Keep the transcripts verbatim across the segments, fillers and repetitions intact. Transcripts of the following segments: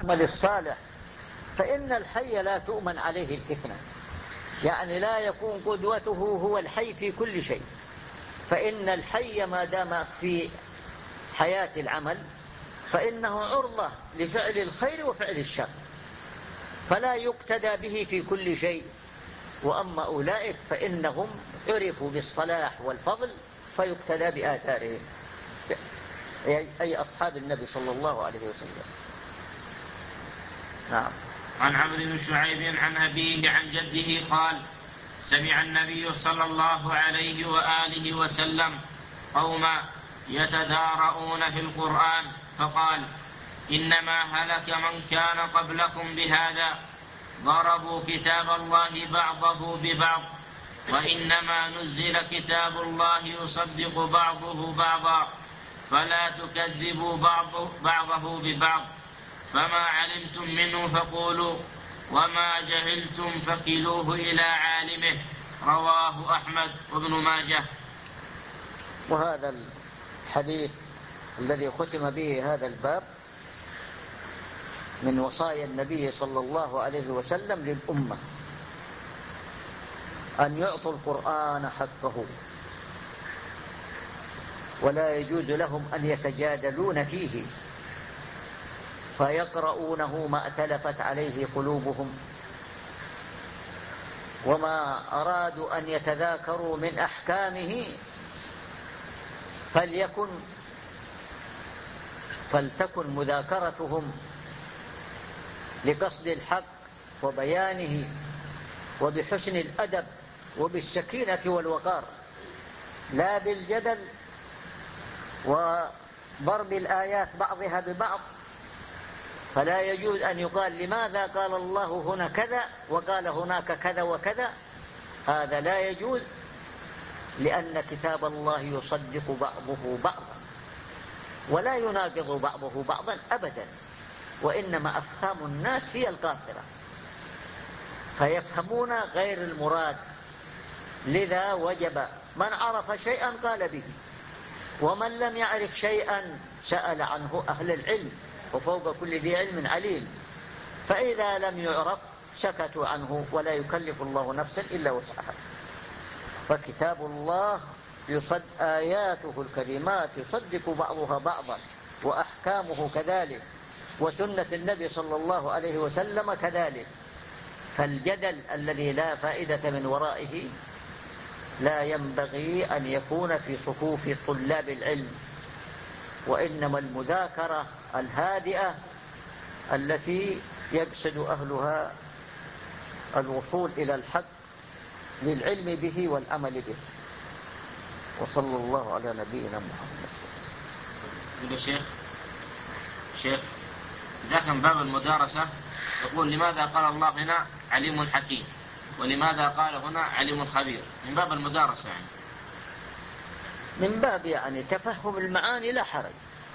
العمل الصالح، فإن الحي لا تؤمن عليه الفتنة، يعني لا يكون قدوته هو الحي في كل شيء، فإن الحي ما دام في حياة العمل فإنه عرضة لفعل الخير وفعل الشر، فلا يقتدى به في كل شيء. وأما أولئك فإنهم عرفوا بالصلاح والفضل فيقتدى بآثارهم، أي أصحاب النبي صلى الله عليه وسلم. نعم. عن عمرو بن شعيب عن أبيه عن جده قال: سمع النبي صلى الله عليه وآله وسلم قوما يتدارؤون في القرآن فقال: إنما هلك من كان قبلكم بهذا، ضربوا كتاب الله بعضه ببعض، وإنما نزل كتاب الله يصدق بعضه بعضا، فلا تكذبوا بعض بعضه ببعض، فما علمتم منه فقولوا، وما جهلتم فكلوه إلى عالمه. رواه أحمد وابن ماجه. وهذا الحديث الذي ختم به هذا الباب من وصايا النبي صلى الله عليه وسلم للأمة، أن يعطوا القرآن حقه، ولا يجوز لهم أن يتجادلون فيه فيقرؤونه ما ائتلفت عليه قلوبهم، وما أرادوا أن يتذاكروا من أحكامه فليكن فلتكن مذاكرتهم لقصد الحق وبيانه وبحسن الأدب وبالسكينة والوقار، لا بالجدل وضرب الآيات بعضها ببعض. فلا يجوز أن يقال لماذا قال الله هنا كذا وقال هناك كذا وكذا، هذا لا يجوز، لأن كتاب الله يصدق بعضه بعضا ولا يناقض بعضه بعضا أبدا، وإنما أفهام الناس هي القاصرة فيفهمون غير المراد. لذا وجب من عرف شيئا قال به، ومن لم يعرف شيئا سأل عنه أهل العلم، وفوق كل ذي علم عليم. فإذا لم يعرف سكتوا عنه، ولا يكلف الله نفسا إلا وسعها. فكتاب الله يصد آياته الكريمات يصدق بعضها بعضا، وأحكامه كذلك، وسنة النبي صلى الله عليه وسلم كذلك. فالجدل الذي لا فائدة من ورائه لا ينبغي أن يكون في صفوف طلاب العلم، وإنما المذاكرة الهادئة التي يقصد أهلها الوصول إلى الحق للعلم به والعمل به. وصلى الله على نبينا محمد. يقول شيخ شيخ إذا كان باب المدارسة يقول لماذا قال الله هنا عليم حكيم ولماذا قال هنا عليم خبير؟ من باب المدارسة يعني، من باب يعني تفهم المعاني لا حرج،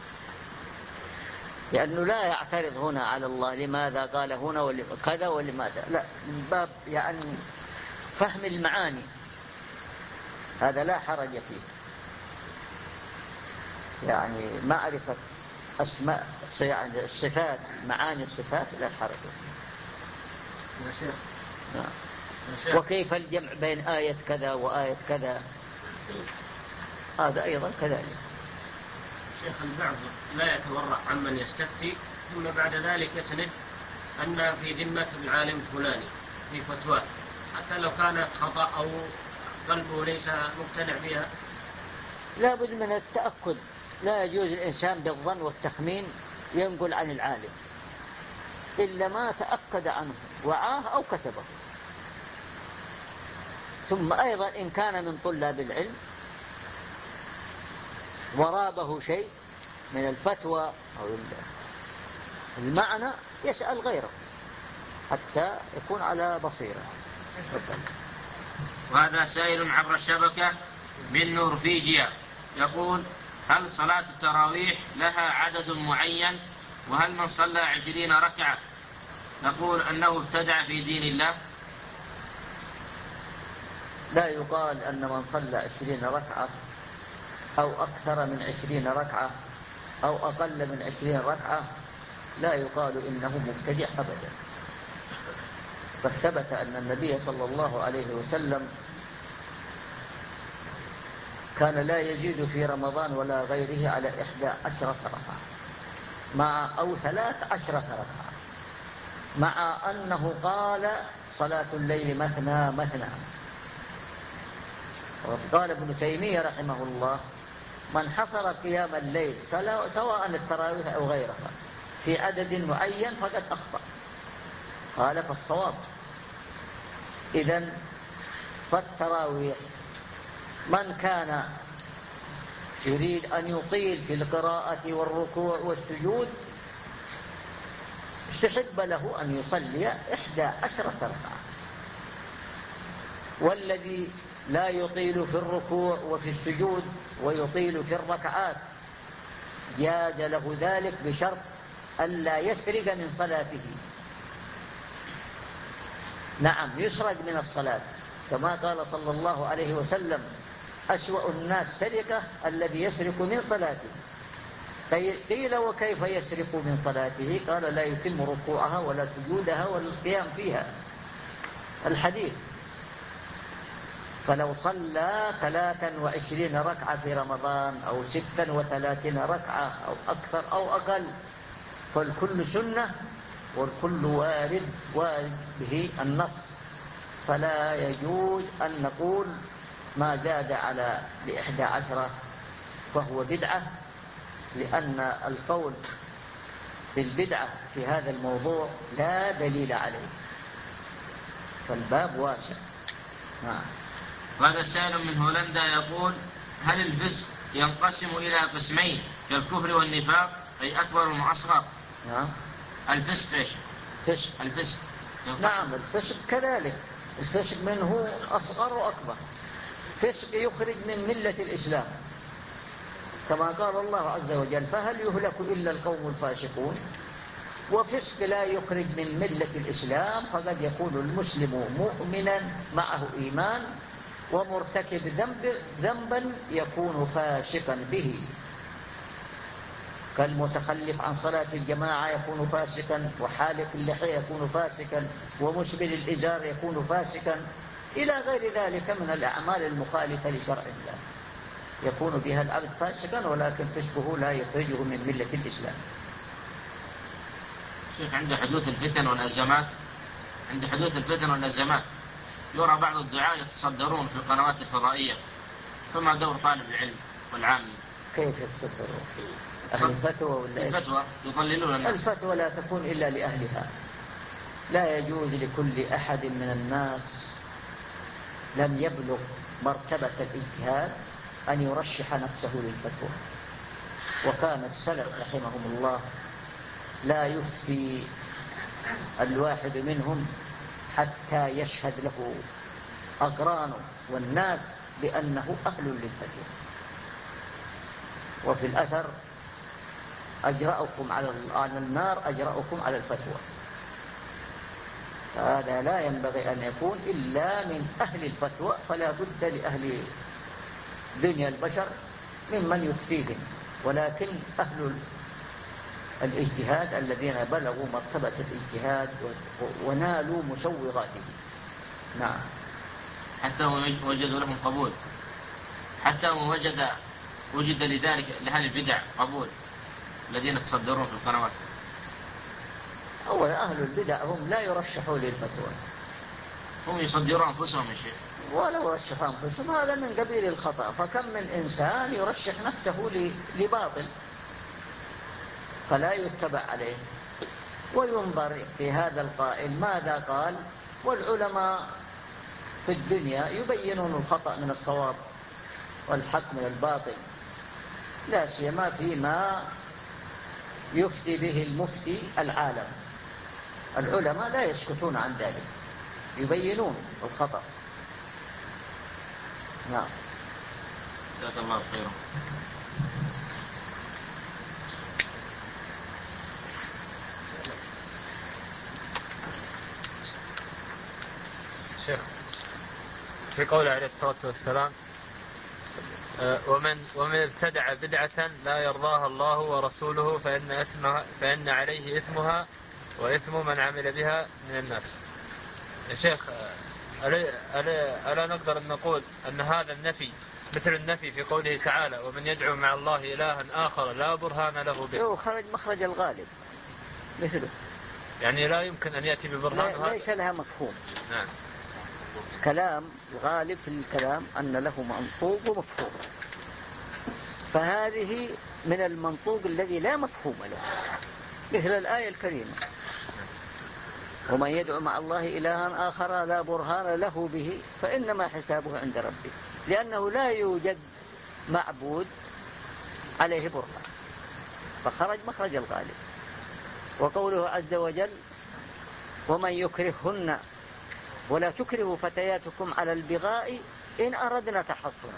لأنه لا يعترض هنا على الله لماذا قال هنا وكذا ولماذا، لا، من باب يعني فهم المعاني، هذا لا حرج فيه، يعني معرفة أسماء يعني الصفات، معاني الصفات لا حرج فيه. يا شيخ. نعم. يا شيخ. وكيف الجمع بين آية كذا وآية كذا، هذا أيضا كذلك. شيخ البعض لا يتورع عمن يستفتي ثم بعد ذلك يسند أن في ذمة العالم الفلاني في فتواه حتى لو كانت خطأ أو قلبه ليس مقتنع بها. لا بد من التأكد، لا يجوز الإنسان بالظن والتخمين ينقل عن العالم إلا ما تأكد عنه وعاه أو كتبه. ثم أيضا إن كان من طلاب العلم ورابه شيء من الفتوى أو المعنى يسأل غيره حتى يكون على بصيرة. وهذا سائل عبر الشبكة من نورفيجيا يقول: هل صلاة التراويح لها عدد معين؟ وهل من صلى عشرين ركعة نقول أنه ابتدع في دين الله؟ لا يقال أن من صلى عشرين ركعة أو أكثر من عشرين ركعة أو أقل من عشرين ركعة لا يقال إنه مبتدع أبدا. قد ثبت أن النبي صلى الله عليه وسلم كان لا يزيد في رمضان ولا غيره على إحدى عشرة ركعة مع أو ثلاث عشرة ركعة، مع أنه قال صلاة الليل مثنى مثنى. وقال ابن تيمية رحمه الله: من حصر قيام الليل سواء التراويح أو غيرها في عدد معين فقد أخطأ. قال: فالصواب إذن فالتراويح من كان يريد أن يطيل في القراءة والركوع والسجود استحب له أن يصلي إحدى عشرة ركعة، والذي لا يطيل في الركوع وفي السجود ويطيل في الركعات جاز له ذلك بشرط ألا يسرق من صلاته. نعم، يسرق من الصلاة، كما قال صلى الله عليه وسلم: أسوأ الناس سرقة الذي يسرق من صلاته. قيل: وكيف يسرق من صلاته؟ قال: لا يتم ركوعها ولا سجودها ولا القيام فيها. الحديث. فلو صلى ثلاثا وعشرين ركعة في رمضان أو ستا وثلاثين ركعة أو أكثر أو أقل فالكل سنة والكل وارد وارد به النص، فلا يجوز أن نقول ما زاد على لإحدى عشرة فهو بدعة، لأن القول بالبدعة في هذا الموضوع لا دليل عليه، فالباب واسع. نعم. وهذا سائل من هولندا يقول: هل الفسق ينقسم إلى قسمين كالكفر والنفاق، أي أكبر وأصغر؟ نعم. الفسق إيش؟ فسق. الفسق. نعم، الفسق كذلك، الفسق منه أصغر وأكبر. فسق يخرج من ملة الإسلام، كما قال الله عز وجل: فهل يهلك إلا القوم الفاسقون. وفسق لا يخرج من ملة الإسلام، فقد يكون المسلم مؤمنا معه إيمان ومرتكب ذنب ذنبا يكون فاسقا به، كالمتخلف عن صلاة الجماعة يكون فاسقا، وحالق اللحية يكون فاسقا، ومسبل الإزار يكون فاسقا، إلى غير ذلك من الأعمال المخالفة لشرع الله يكون بها العبد فاسقا، ولكن فسقه لا يخرجه من ملة الإسلام. شيخ، عند حدوث الفتن والأزمات عند حدوث الفتن والأزمات يرى بعض الدعاة يتصدرون في القنوات الفضائية، فما دور طالب العلم والعامي؟ كيف يتصدرون؟ أهل الفتوى ولا إيش؟ الفتوى يضللون الناس. الفتوى لا تكون إلا لأهلها، لا يجوز لكل أحد من الناس لم يبلغ مرتبة الاجتهاد أن يرشح نفسه للفتوى. وكان السلف رحمهم الله لا يفتي الواحد منهم حتى يشهد له أقرانه والناس بأنه أهل للفتوى. وفي الأثر: أجرأكم على النار أجرأكم على الفتوى. هذا لا ينبغي أن يكون إلا من أهل الفتوى، فلا بد لأهل دنيا البشر ممن يفتيهم، ولكن أهل الاجتهاد الذين بلغوا مرتبة الاجتهاد ونالوا مسوغاته. نعم. حتى وجدوا لهم قبول، حتى وجد وجد لذلك لهذه البدع قبول الذين يتصدرون في القنوات. أولا أهل البدع هم لا يرشحوا للفتوى، هم يصدرون أنفسهم يا شيخ. ولو رشحوا أنفسهم هذا من قبيل الخطأ، فكم من إنسان يرشح نفسه لباطل فلا يتبع عليه، وينظر في هذا القائل ماذا قال. والعلماء في الدنيا يبينون الخطأ من الصواب والحق من الباطل، لا سيما فيما يفتي به المفتي العالم. العلماء لا يسكتون عن ذلك، يبينون الخطأ. نعم. جزاك الله خيرا. شيخ، في قوله عليه الصلاة والسلام: ومن ومن ابتدع بدعة لا يرضاها الله ورسوله فإن إثمها فإن عليه إثمها وإثم من عمل بها من الناس. يا شيخ، ألا, ألا, ألا نقدر أن نقول أن هذا النفي مثل النفي في قوله تعالى ومن يدعو مع الله إلها آخر لا برهان له به؟ خرج مخرج الغالب مثله، يعني لا يمكن أن يأتي ببرهان. لا ليس لها مفهوم. نعم. كلام الغالب في الكلام أن له منطوق ومفهوم، فهذه من المنطوق الذي لا مفهوم له، مثل الآية الكريمة ومن يدعو مع الله إلها آخر لا برهان له به فإنما حسابه عند ربه، لأنه لا يوجد معبود عليه برهان، فخرج مخرج الغالب. وقوله عز وجل ومن يكرههن ولا تكرهوا فتياتكم على البغاء إن أردنا تحصنا،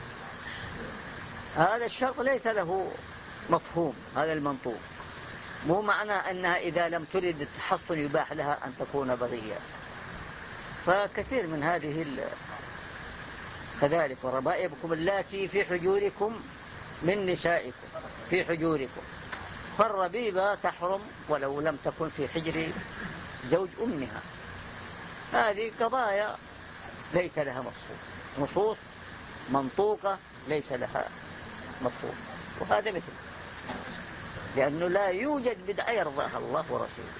هذا الشرط ليس له مفهوم، هذا المنطوق مو معنى أنها إذا لم ترد التحصن يباح لها أن تكون بغية. فكثير من هذه كذلك وربائبكم اللاتي في حجوركم من نسائكم في حجوركم، فالربيبة تحرم ولو لم تكن في حجر زوج أمها. هذه قضايا ليس لها مفهوم، نصوص منطوقة ليس لها مفهوم، وهذا مثل لأنه لا يوجد بدعة يرضاها الله ورسوله.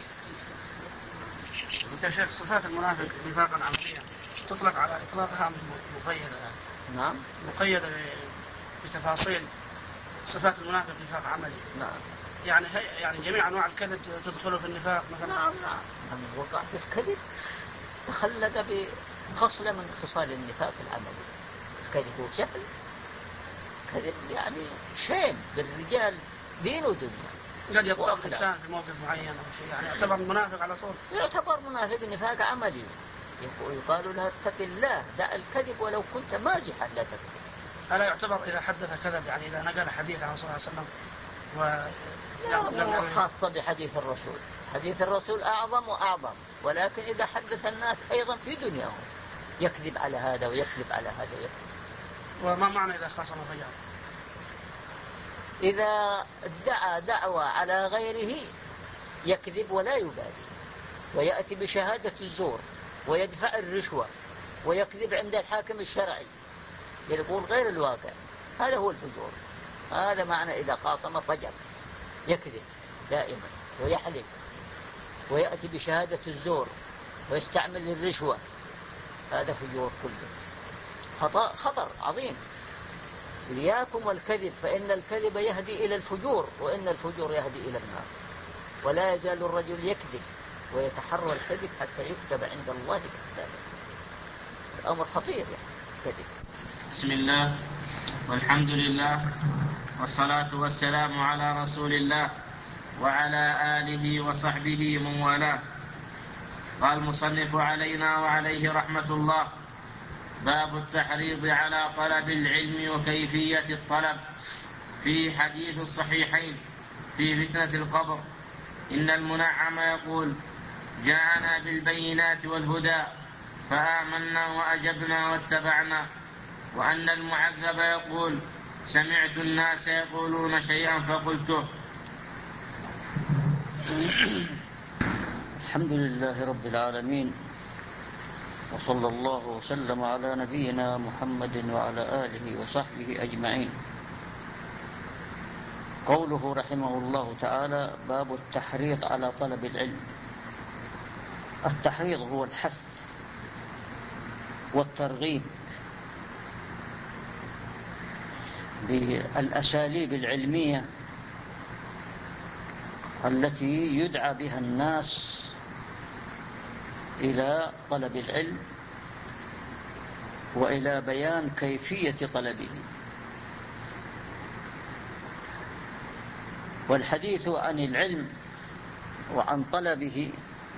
يا شيخ، صفات المنافق نفاقا عمليا تطلق على إطلاقها مقيدة. نعم، مقيدة بتفاصيل صفات المنافق نفاق عملي. نعم، يعني يعني جميع أنواع الكذب تدخل في النفاق مثلا. نعم نعم، من وقع في الكذب تخلد بخصلة من خصال النفاق العملي. الكذب سهل، كذب يعني شين بالرجال دين ودنيا. قد يطلق الإنسان في موقف معين أو شيء، يعني يعتبر منافق على طول. يعتبر منافق نفاق عملي، يقال له اتق الله دع الكذب ولو كنت مازحا لا تكذب. ألا يعتبر إذا حدث كذب، يعني إذا نقل حديث عن صلى الله عليه وسلم ولم يكن خاصة بحديث الرسول، حديث الرسول أعظم وأعظم، ولكن إذا حدث الناس أيضا في دنياهم يكذب على هذا ويكذب على هذا ويكذب. وما معنى إذا خاصم فجأة؟ إذا ادعى دعوة على غيره يكذب ولا يبالي، ويأتي بشهادة الزور ويدفع الرشوة ويكذب عند الحاكم الشرعي، يقول غير الواقع، هذا هو الفجور. هذا معنى إذا خاصم فجر، يكذب دائما ويحلف ويأتي بشهادة الزور ويستعمل الرشوة، هذا فجور كله، خطأ خطر عظيم. إياكم والكذب فإن الكذب يهدي إلى الفجور وإن الفجور يهدي إلى النار. ولا يزال الرجل يكذب ويتحرى الكذب حتى يكتب عند الله كذابا. الأمر خطير يعني كذب. بسم الله والحمد لله والصلاة والسلام على رسول الله وعلى آله وصحبه من والاه. قال المصنف علينا وعليه رحمة الله: باب التحريض على طلب العلم وكيفية الطلب. في حديث الصحيحين في فتنة القبر إن المنعم يقول: جاءنا بالبينات والهدى فآمنا وأجبنا واتبعنا. وأن المعذب يقول: سمعت الناس يقولون شيئا فقلته. الحمد لله رب العالمين، وصلى الله وسلم على نبينا محمد وعلى آله وصحبه أجمعين. قوله رحمه الله تعالى: باب التحريض على طلب العلم. التحريض هو الحث والترغيب بالأساليب العلمية التي يدعى بها الناس إلى طلب العلم وإلى بيان كيفية طلبه. والحديث عن العلم وعن طلبه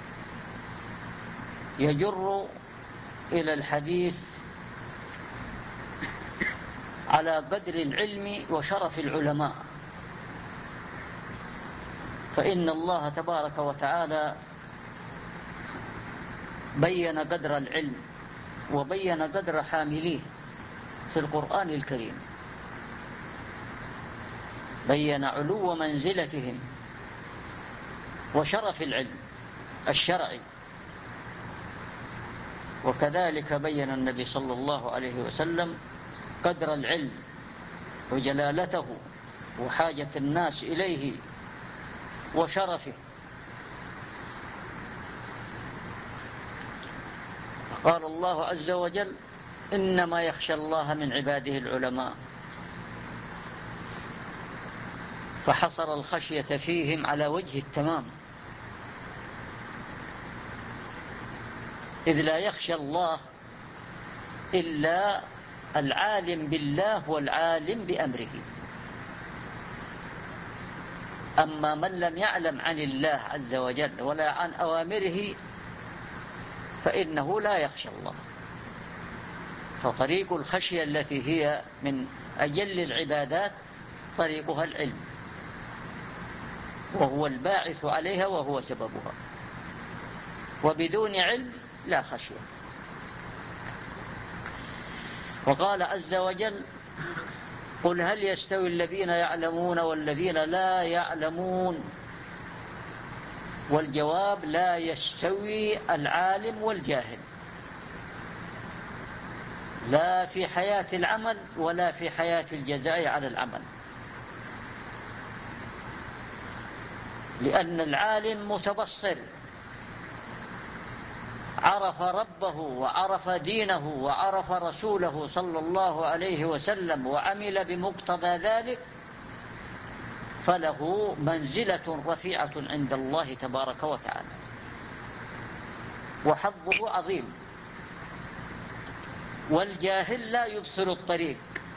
يجر إلى الحديث على قدر العلم وشرف العلماء، فإن الله تبارك وتعالى بين قدر العلم وبين قدر حامليه في القرآن الكريم، بين علو منزلتهم وشرف العلم الشرعي. وكذلك بين النبي صلى الله عليه وسلم قدر العلم وجلالته وحاجة الناس إليه وشرفه. قال الله عز وجل: إنما يخشى الله من عباده العلماء، فحصر الخشية فيهم على وجه التمام، إذ لا يخشى الله إلا العالم بالله والعالم بأمره. أما من لم يعلم عن الله عز وجل ولا عن أوامره فإنه لا يخشى الله. فطريق الخشية التي هي من أجل العبادات طريقها العلم، وهو الباعث عليها وهو سببها، وبدون علم لا خشية. وقال عز وجل: قل هل يستوي الذين يعلمون والذين لا يعلمون؟ والجواب: لا يستوي العالم والجاهل، لا في حياة العمل ولا في حياة الجزاء على العمل. لأن العالم متبصر، عرف ربه وعرف دينه وعرف رسوله صلى الله عليه وسلم وعمل بمقتضى ذلك، فله منزلة رفيعة عند الله تبارك وتعالى، وحظه عظيم. والجاهل لا يبصر الطريق،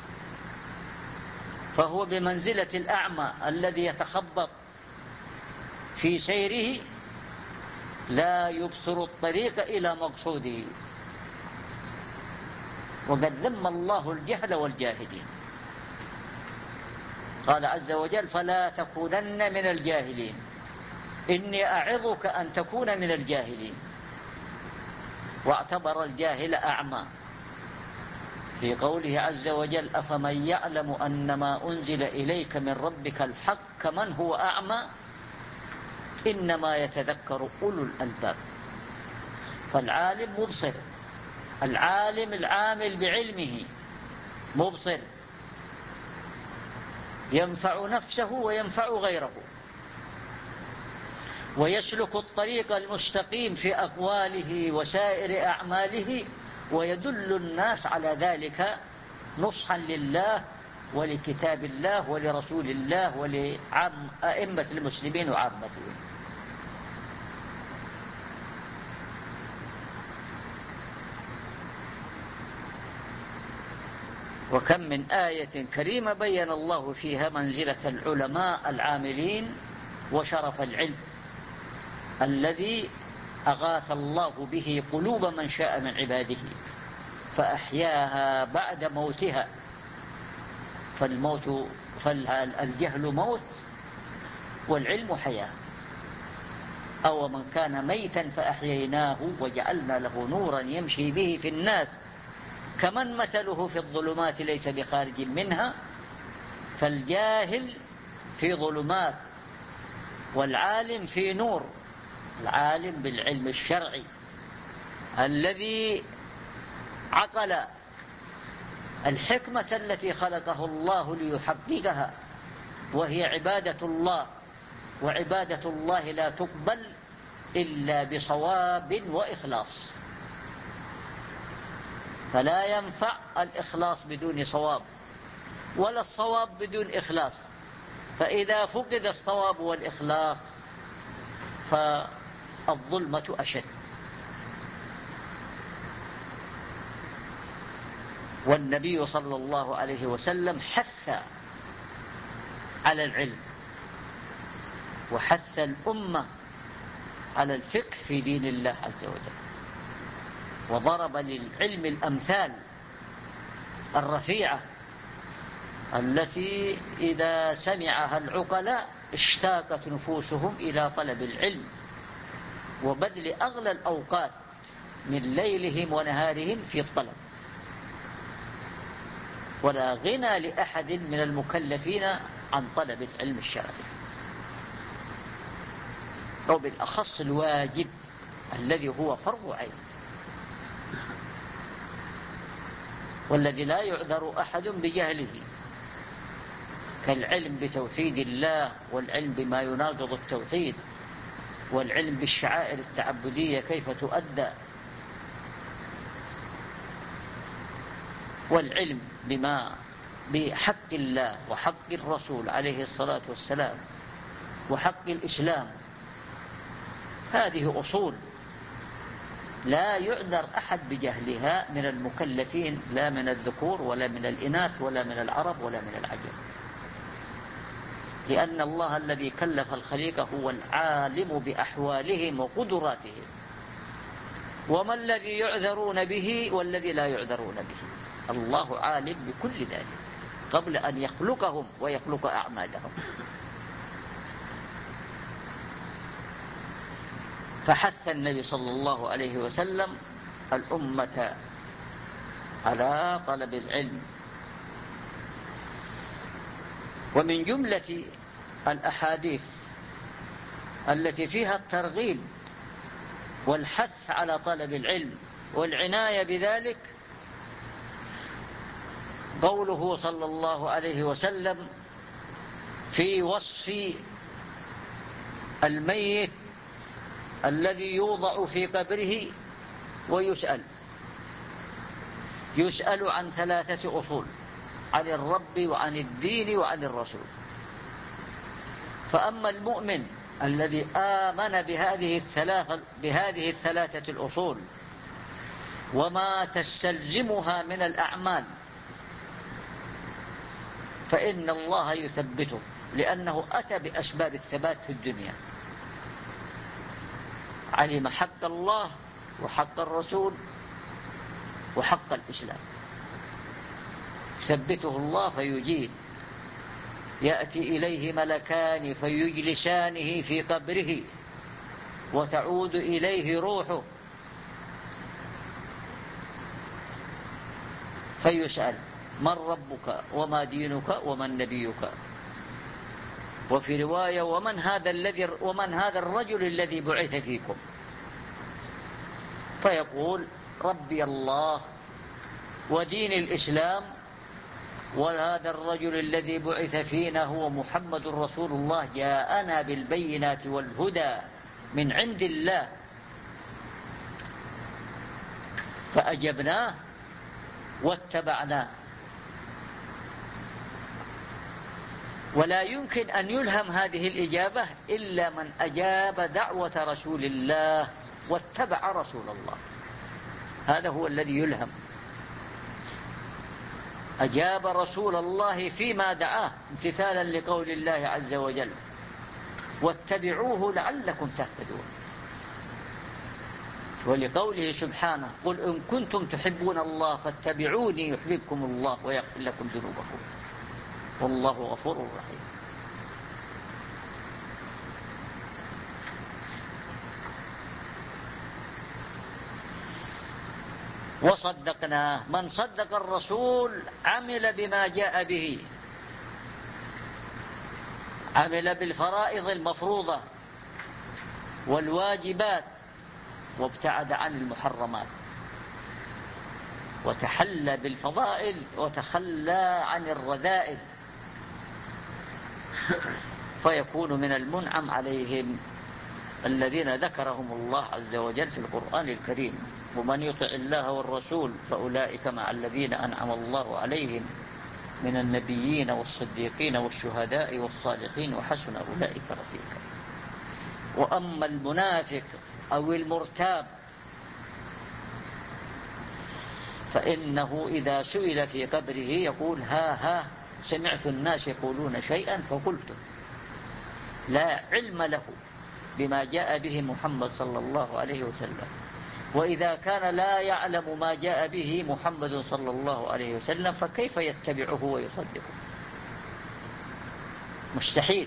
فهو بمنزلة الأعمى الذي يتخبط في سيره، لا يبصر الطريق إلى مقصوده. وقد ذم الله الجهل والجاهلين. قال عز وجل: فلا تكونن من الجاهلين، إني أعظك أن تكون من الجاهلين. واعتبر الجاهل أعمى في قوله عز وجل: أفمن يعلم أنما أنزل إليك من ربك الحق كمن هو أعمى إنما يتذكر أولو الألباب. فالعالم مبصر، العالم العامل بعلمه مبصر، ينفع نفسه وينفع غيره، ويسلك الطريق المستقيم في أقواله وسائر أعماله، ويدل الناس على ذلك نصحا لله ولكتاب الله ولرسول الله ولأئمة المسلمين وعامتهم. وكم من آية كريمة بين الله فيها منزلة العلماء العاملين وشرف العلم الذي أغاث الله به قلوب من شاء من عباده فأحياها بعد موتها. فالموت فالجهل موت والعلم حياة. أو من كان ميتا فأحييناه وجعلنا له نورا يمشي به في الناس كمن مثله في الظلمات ليس بخارج منها. فالجاهل في ظلمات والعالم في نور. العالم بالعلم الشرعي الذي عقل الحكمة التي خلقه الله ليحققها، وهي عبادة الله، وعبادة الله لا تقبل إلا بصواب وإخلاص، فلا ينفع الإخلاص بدون صواب ولا الصواب بدون إخلاص. فإذا فقد الصواب والإخلاص فالظلمة أشد. والنبي صلى الله عليه وسلم حث على العلم وحث الأمة على الفقه في دين الله عز وجل، وضرب للعلم الأمثال الرفيعة التي إذا سمعها العقلاء اشتاقت نفوسهم إلى طلب العلم وبذل أغلى الأوقات من ليلهم ونهارهم في الطلب. ولا غنى لأحد من المكلفين عن طلب العلم الشرعي، أو بالأخص الواجب الذي هو فرض عين، والذي لا يعذر أحد بجهله، كالعلم بتوحيد الله، والعلم بما يناقض التوحيد، والعلم بالشعائر التعبدية كيف تؤدى، والعلم بما بحق الله وحق الرسول عليه الصلاة والسلام وحق الإسلام. هذه أصول لا يعذر أحد بجهلها من المكلفين، لا من الذكور ولا من الإناث ولا من العرب ولا من العجم، لأن الله الذي كلف الخليقة هو العالم بأحوالهم وقدراتهم. وما الذي يعذرون به والذي لا يعذرون به؟ الله عالم بكل ذلك قبل أن يخلقهم ويخلق أعمالهم. فحث النبي صلى الله عليه وسلم الأمة على طلب العلم. ومن جملة الأحاديث التي فيها الترغيب والحث على طلب العلم والعناية بذلك قوله صلى الله عليه وسلم في وصف الميت الذي يوضع في قبره ويسأل يسأل عن ثلاثة أصول: عن الرب وعن الدين وعن الرسول. فأما المؤمن الذي آمن بهذه الثلاثة بهذه الثلاثة الأصول وما تستلزمها من الأعمال فإن الله يثبته، لأنه أتى بأسباب الثبات في الدنيا، علم حق الله وحق الرسول وحق الإسلام، ثبته الله فيجيب. يأتي إليه ملكان فيجلسانه في قبره وتعود إليه روحه فيسأل: من ربك وما دينك ومن نبيك؟ وفي رواية: ومن هذا الذي ومن هذا الرجل الذي بعث فيكم؟ فيقول: ربي الله ودين الإسلام، وهذا الرجل الذي بعث فينا هو محمد رسول الله، جاءنا بالبينات والهدى من عند الله فأجبناه واتبعناه. ولا يمكن أن يلهم هذه الإجابة إلا من أجاب دعوة رسول الله واتبع رسول الله، هذا هو الذي يلهم. أجاب رسول الله فيما دعاه امتثالا لقول الله عز وجل: واتبعوه لعلكم تهتدون. ولقوله سبحانه: قل إن كنتم تحبون الله فاتبعوني يحببكم الله ويغفر لكم ذنوبكم والله غفور رحيم. وصدقناه، من صدق الرسول عمل بما جاء به، عمل بالفرائض المفروضة والواجبات وابتعد عن المحرمات، وتحلى بالفضائل وتخلى عن الرذائل، فيكون من المنعم عليهم الذين ذكرهم الله عز وجل في القرآن الكريم: ومن يطع الله والرسول فأولئك مع الذين أنعم الله عليهم من النبيين والصديقين والشهداء والصالحين وحسن أولئك رفيقا. وأما المنافق أو المرتاب فإنه إذا سئل في قبره يقول: ها ها سمعت الناس يقولون شيئا فقلت، لا علم له بما جاء به محمد صلى الله عليه وسلم. وإذا كان لا يعلم ما جاء به محمد صلى الله عليه وسلم فكيف يتبعه ويصدقه؟ مستحيل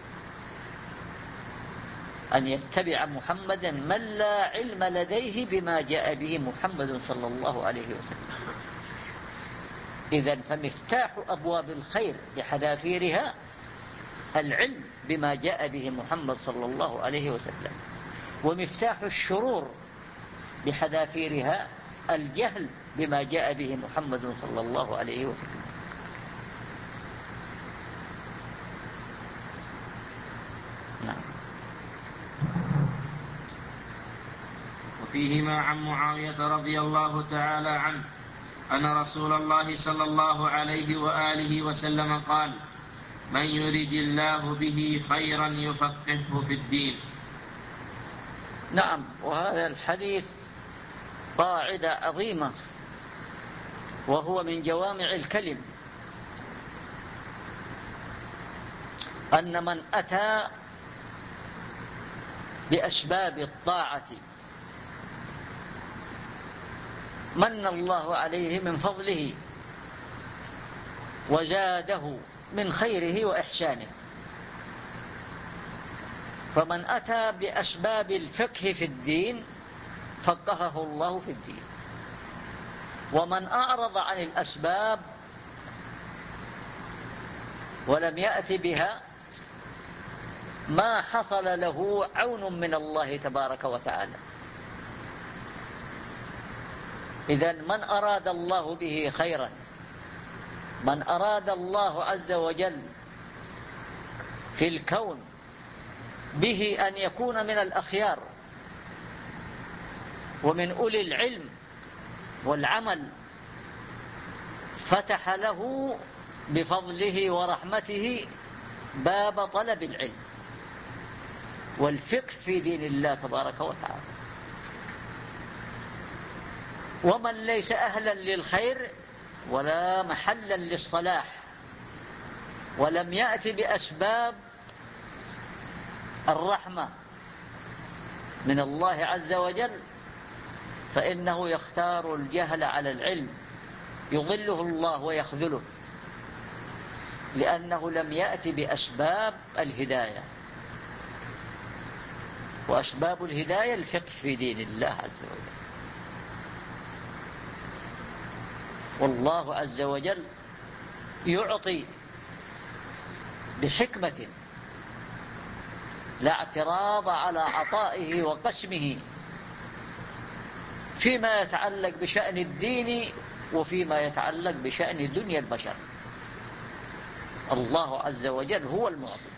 أن يتبع محمدا من لا علم لديه بما جاء به محمد صلى الله عليه وسلم. إذن فمفتاح أبواب الخير بحذافيرها العلم بما جاء به محمد صلى الله عليه وسلم، ومفتاح الشرور بحذافيرها الجهل بما جاء به محمد صلى الله عليه وسلم. نعم. وفيهما عن معاوية رضي الله تعالى عنه أن رسول الله صلى الله عليه وآله وسلم قال: من يرد الله به خيرا يفقهه في الدين. نعم. وهذا الحديث قاعدة عظيمة، وهو من جوامع الكلم، أن من أتى بأسباب الطاعة من الله عليه من فضله وزاده من خيره وإحسانه. فمن أتى بأسباب الفقه في الدين فقهه الله في الدين، ومن أعرض عن الأسباب ولم يأت بها ما حصل له عون من الله تبارك وتعالى. إذن من أراد الله به خيرا، من أراد الله عز وجل في الكون به أن يكون من الأخيار ومن أولي العلم والعمل، فتح له بفضله ورحمته باب طلب العلم والفقه في دين الله تبارك وتعالى. ومن ليس أهلا للخير ولا محلا للصلاح ولم يأت بأسباب الرحمة من الله عز وجل فإنه يختار الجهل على العلم، يضله الله ويخذله، لأنه لم يأت بأسباب الهداية. وأسباب الهداية الفقه في دين الله عز وجل. والله عز وجل يعطي بحكمة لا اعتراض على عطائه وقسمه فيما يتعلق بشأن الدين وفيما يتعلق بشأن دنيا البشر. الله عز وجل هو المعطي،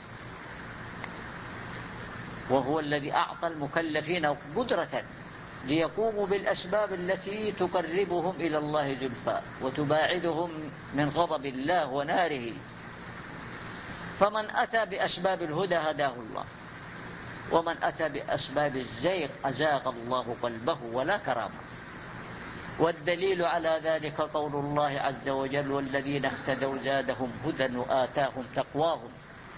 وهو الذي أعطى المكلفين قدرة ليقوموا بالأسباب التي تقربهم إلى الله زلفى وتباعدهم من غضب الله وناره. فمن أتى بأسباب الهدى هداه الله، ومن أتى بأسباب الزيغ أزاغ الله قلبه ولا كرامة. والدليل على ذلك قول الله عز وجل: والذين اهتدوا زادهم هدى وآتاهم تقواهم.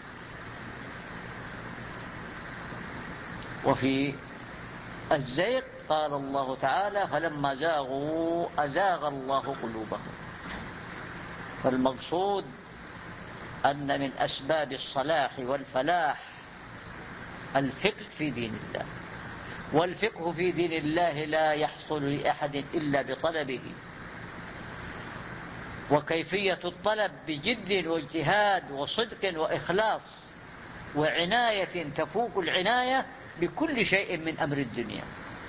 وفي الزيغ قال الله تعالى: فلما زاغوا أزاغ الله قلوبهم. فالمقصود أن من أسباب الصلاح والفلاح الفقه في دين الله، والفقه في دين الله لا يحصل لأحد إلا بطلبه، وكيفية الطلب بجد واجتهاد وصدق وإخلاص وعناية تفوق العناية بكل شيء من أمر الدنيا،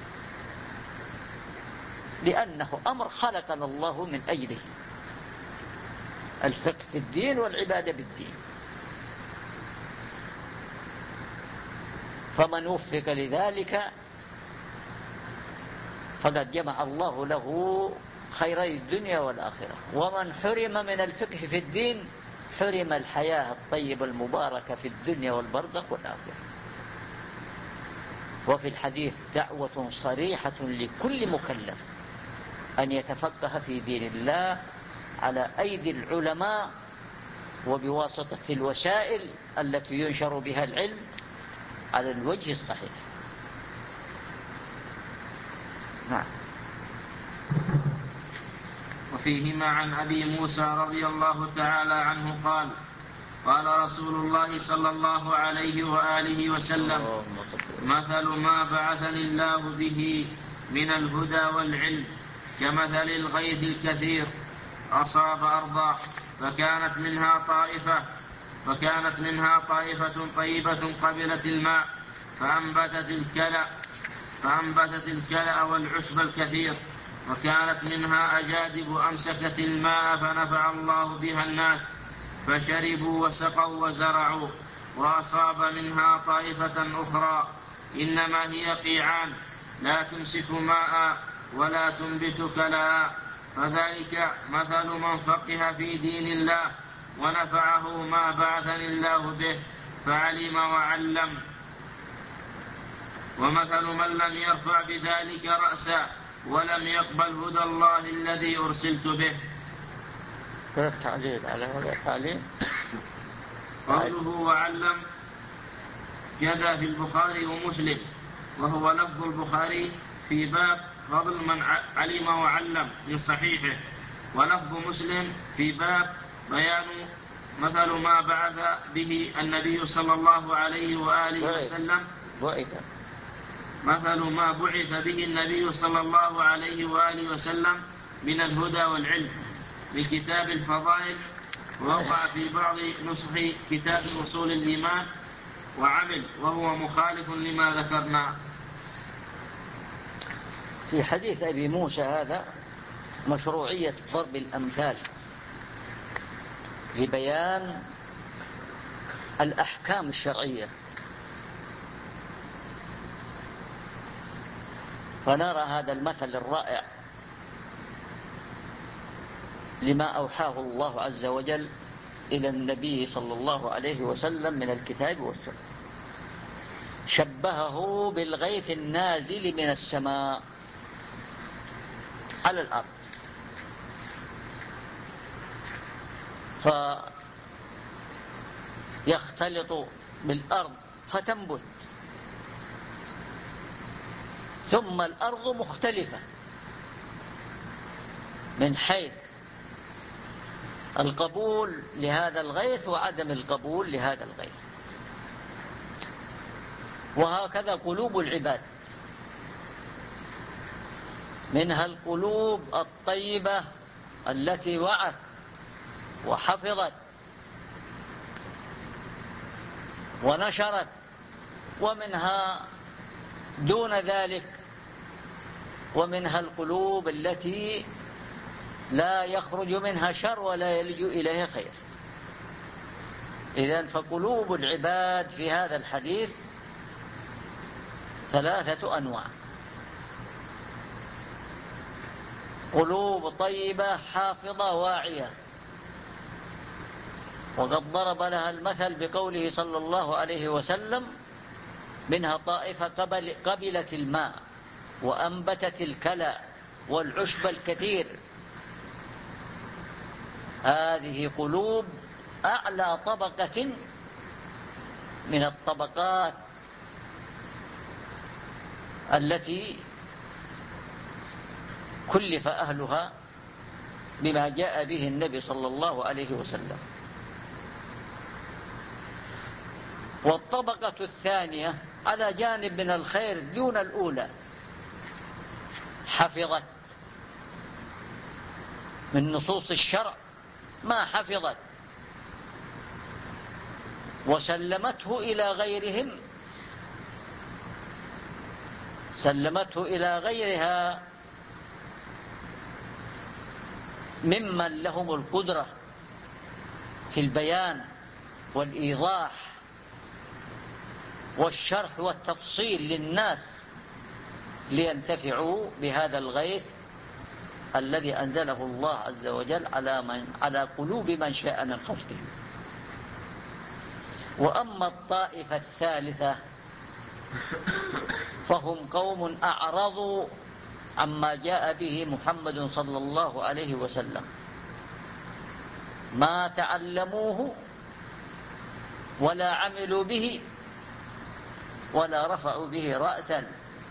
لأنه أمر خلقنا الله من أجله، الفقه في الدين والعبادة بالدين. فمن وفق لذلك فقد جمع الله له خيري الدنيا والآخرة. ومن حرم من الفقه في الدين حرم الحياة الطيبة المباركة في الدنيا والبرزخ والآخرة. وفي الحديث دعوة صريحة لكل مكلف أن يتفقه في دين الله على أيدي العلماء وبواسطة الوسائل التي ينشر بها العلم على الوجه الصحيح. نعم. وفيهما عن أبي موسى رضي الله تعالى عنه قال: قال رسول الله صلى الله عليه وآله وسلم: مثل ما بعثني الله به من الهدى والعلم كمثل الغيث الكثير أصاب أرضا فكانت منها طائفة فكانت منها طائفة طيبة قبلت الماء فأنبتت الكلأ فأنبتت الكلأ والعشب الكثير، وكانت منها أجادب أمسكت الماء فنفع الله بها الناس فشربوا وسقوا وزرعوا. وأصاب منها طائفة أخرى إنما هي قيعان لا تمسك ماء ولا تنبت كلأ، فذلك مثل من فقه في دين الله ونفعه ما بعثني الله به فعلم وعلم، ومثل من لم يرفع بذلك رأسا ولم يقبل هدى الله الذي أرسلت به. كيف تعليل على هذا التعليل؟ قوله وعلم كذا في البخاري ومسلم، وهو لفظ البخاري في باب فضل من علم وعلم من صحيحه، ولفظ مسلم في باب بيان مثل ما بعث به النبي صلى الله عليه وآله وسلم مثل ما بعث به النبي صلى الله عليه وآله وسلم من الهدى والعلم لكتاب الفضائل، ووقع في بعض نسخ كتاب أصول الإيمان وعمل، وهو مخالف لما ذكرنا. في حديث أبي موسى هذا مشروعية ضرب الأمثال لبيان الأحكام الشرعية، فنرى هذا المثل الرائع لما أوحاه الله عز وجل إلى النبي صلى الله عليه وسلم من الكتاب والسنة. شبهه بالغيث النازل من السماء على الأرض، فيختلط بالأرض فتنبت، ثم الأرض مختلفة من حيث القبول لهذا الغيث وعدم القبول لهذا الغيث. وهكذا قلوب العباد، منها القلوب الطيبة التي وعت وحفظت ونشرت، ومنها دون ذلك، ومنها القلوب التي لا يخرج منها شر ولا يلج إليها خير. إذن فقلوب العباد في هذا الحديث ثلاثة أنواع: قلوب طيبة حافظة واعية، وقد ضرب لها المثل بقوله صلى الله عليه وسلم: منها طائفة قبل قبلت الماء وأنبتت الكلى والعشب الكثير. هذه قلوب أعلى طبقة من الطبقات التي كلف أهلها بما جاء به النبي صلى الله عليه وسلم. والطبقة الثانية على جانب من الخير دون الأولى، حفظت من نصوص الشرع ما حفظت وسلمته إلى غيرهم، سلمته إلى غيرها ممن لهم القدرة في البيان والإيضاح والشرح والتفصيل للناس لينتفعوا بهذا الغيث الذي أنزله الله عز وجل على من على قلوب من شاء من خلقه. وأما الطائفة الثالثة فهم قوم أعرضوا عما جاء به محمد صلى الله عليه وسلم، ما تعلموه ولا عملوا به ولا رفعوا به رأسا،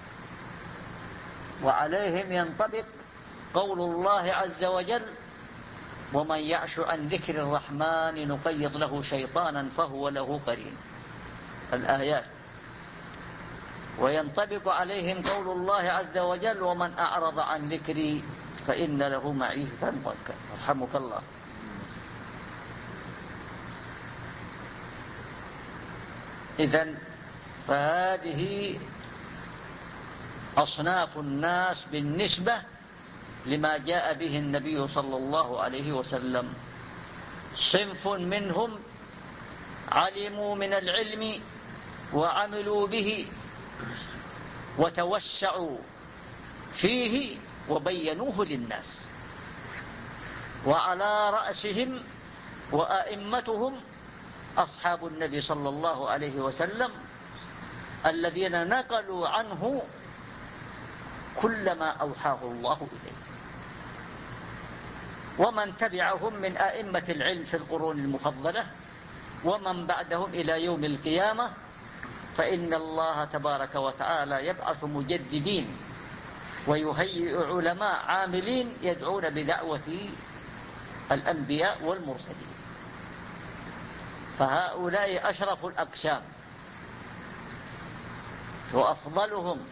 وعليهم ينطبق قول الله عز وجل: ومن يعش عن ذكر الرحمن نقيض له شيطانا فهو له قرين، الآيات. وينطبق عليهم قول الله عز وجل: ومن أعرض عن ذكري فإن له معيشة ضنكا. رحمك الله. إذن فهذه أصناف الناس بالنسبة لما جاء به النبي صلى الله عليه وسلم. صنف منهم علموا من العلم وعملوا به وتوسعوا فيه وبينوه للناس، وعلى رأسهم وأئمتهم أصحاب النبي صلى الله عليه وسلم الذين نقلوا عنه كل ما أوحاه الله إليه، ومن تبعهم من أئمة العلم في القرون المفضلة ومن بعدهم إلى يوم القيامة. فإن الله تبارك وتعالى يبعث مجددين ويهيئ علماء عاملين يدعون بدعوة الأنبياء والمرسلين، فهؤلاء أشرف الأقسام وأفضلهم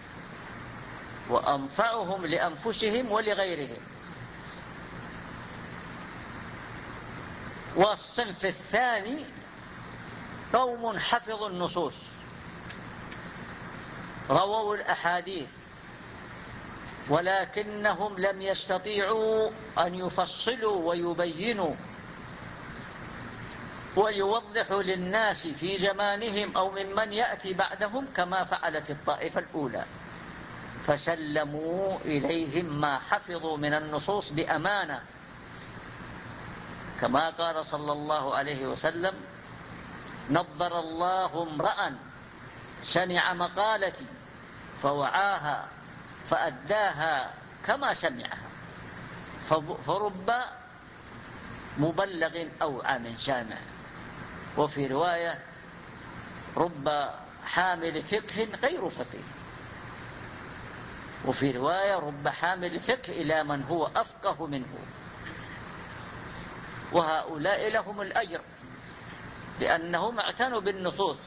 وأنفعهم لأنفسهم ولغيرهم. والصنف الثاني قوم حفظوا النصوص، رووا الأحاديث، ولكنهم لم يستطيعوا أن يفصلوا ويبينوا ويوضحوا للناس في زمانهم أو ممن يأتي بعدهم كما فعلت الطائفة الأولى، فسلموا إليهم ما حفظوا من النصوص بأمانة، كما قال صلى الله عليه وسلم: نضر الله امرأ سمع مقالتي فوعاها فأداها كما سمعها، فرب مبلغ أوعى من سامع. وفي رواية: رب حامل فقه غير فقيه. وفي رواية: رب حامل فقه إلى من هو أفقه منه. وهؤلاء لهم الأجر لأنهم اعتنوا بالنصوص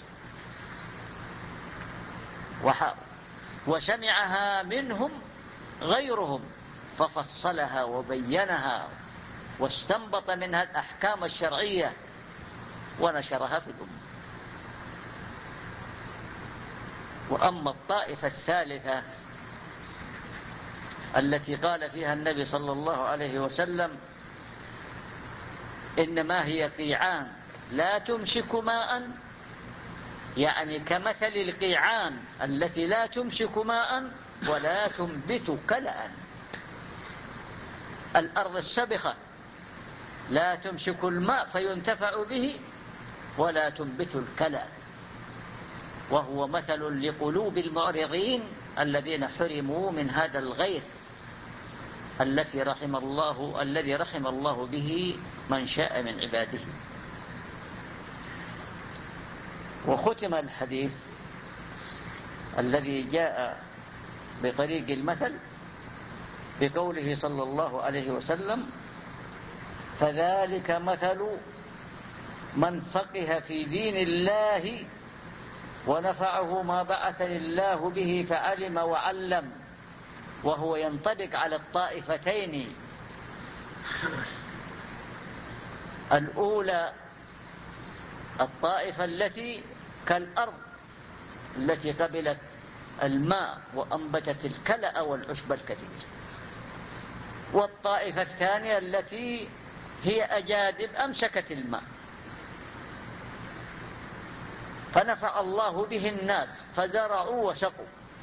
وسمعها منهم غيرهم ففصلها وبينها واستنبط منها الأحكام الشرعية ونشرها في الأمة. وأما الطائفة الثالثة التي قال فيها النبي صلى الله عليه وسلم: إنما هي قيعان لا تمسك ماء، يعني كمثل القيعان التي لا تمسك ماء ولا تنبت كلأ. الأرض السبخة لا تمسك الماء فينتفع به ولا تنبت الكلأ، وهو مثل لقلوب المعرضين الذين حرموا من هذا الغيث الذي رحم الله الذي رحم الله به من شاء من عباده. وختم الحديث الذي جاء بطريق المثل بقوله صلى الله عليه وسلم: فذلك مثل من فقه في دين الله ونفعه ما بعثني الله به فعلم وعلم. وهو ينطبق على الطائفتين الأولى، الطائفة التي كالأرض التي قبلت الماء وأنبتت الكلأ والعشب الكثير، والطائفة الثانية التي هي أجادب أمسكت الماء فنفع الله به الناس فزرعوا وسقوا.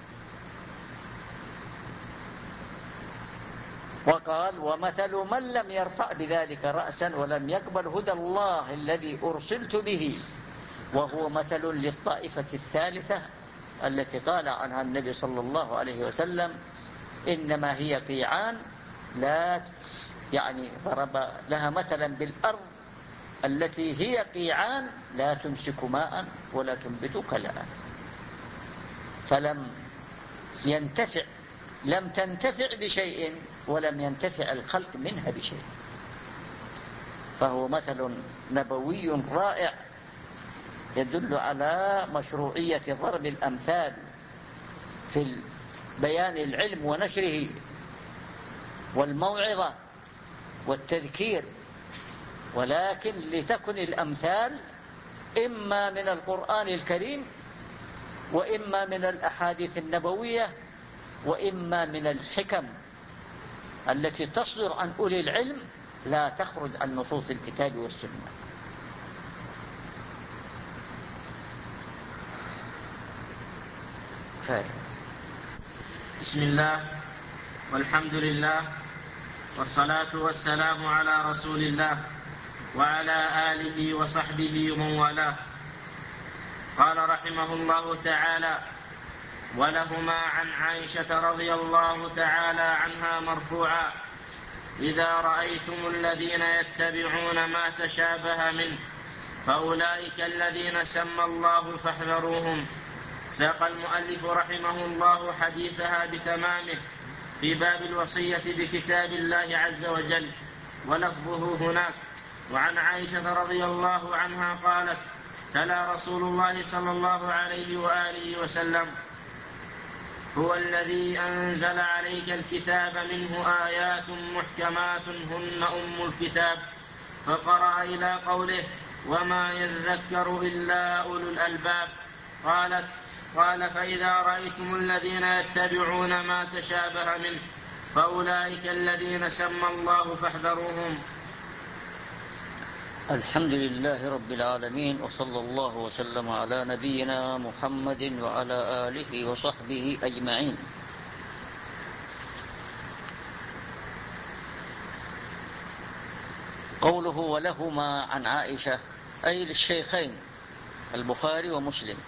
وقال: ومثل من لم يرفع بذلك رأسا ولم يقبل هدى الله الذي أرسلت به. وهو مثل للطائفة الثالثة التي قال عنها النبي صلى الله عليه وسلم: إنما هي قيعان، لا يعني ضرب لها مثلا بالأرض التي هي قيعان لا تمسك ماء ولا تنبت كلأ، فلم ينتفع لم تنتفع بشيء ولم ينتفع الخلق منها بشيء. فهو مثل نبوي رائع يدل على مشروعية ضرب الأمثال في بيان العلم ونشره والموعظة والتذكير، ولكن لتكن الأمثال إما من القرآن الكريم، وإما من الأحاديث النبوية، وإما من الحكم التي تصدر عن أولي العلم لا تخرج عن نصوص الكتاب والسنة. فارغ. بسم الله والحمد لله والصلاة والسلام على رسول الله وعلى آله وصحبه ومن والاه. قال رحمه الله تعالى: ولهما عن عائشة رضي الله تعالى عنها مرفوعا: إذا رأيتم الذين يتبعون ما تشابه منه فأولئك الذين سمى الله فاحذروهم. ساق المؤلف رحمه الله حديثها بتمامه في باب الوصية بكتاب الله عز وجل، ولفظه هناك: وعن عائشة رضي الله عنها قالت: تلا رسول الله صلى الله عليه وآله وسلم: هو الذي أنزل عليك الكتاب منه آيات محكمات هن أم الكتاب، فقرأ إلى قوله: وما يذكر إلا أولو الألباب. قالت قال: فإذا رأيتم الذين يتبعون ما تشابه منه فأولئك الذين سمى الله فاحذروهم. الحمد لله رب العالمين، وصلى الله وسلم على نبينا محمد وعلى آله وصحبه أجمعين. قوله ولهما عن عائشة أي للشيخين البخاري ومسلم،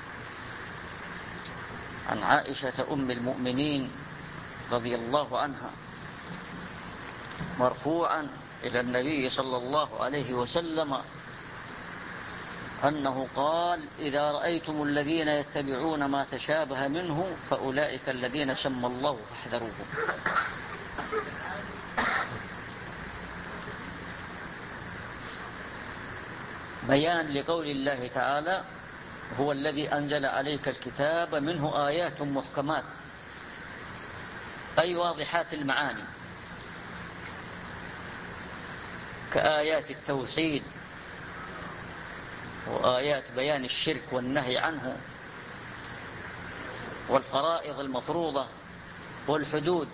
عن عائشة أم المؤمنين رضي الله عنها مرفوعا إلى النبي صلى الله عليه وسلم أنه قال: إذا رأيتم الذين يتبعون ما تشابه منه فأولئك الذين سمى الله فاحذروهم. بيان لقول الله تعالى: هو الذي أنزل عليك الكتاب منه آيات محكمات، أي واضحات المعاني، كآيات التوحيد وآيات بيان الشرك والنهي عنه والفرائض المفروضة والحدود،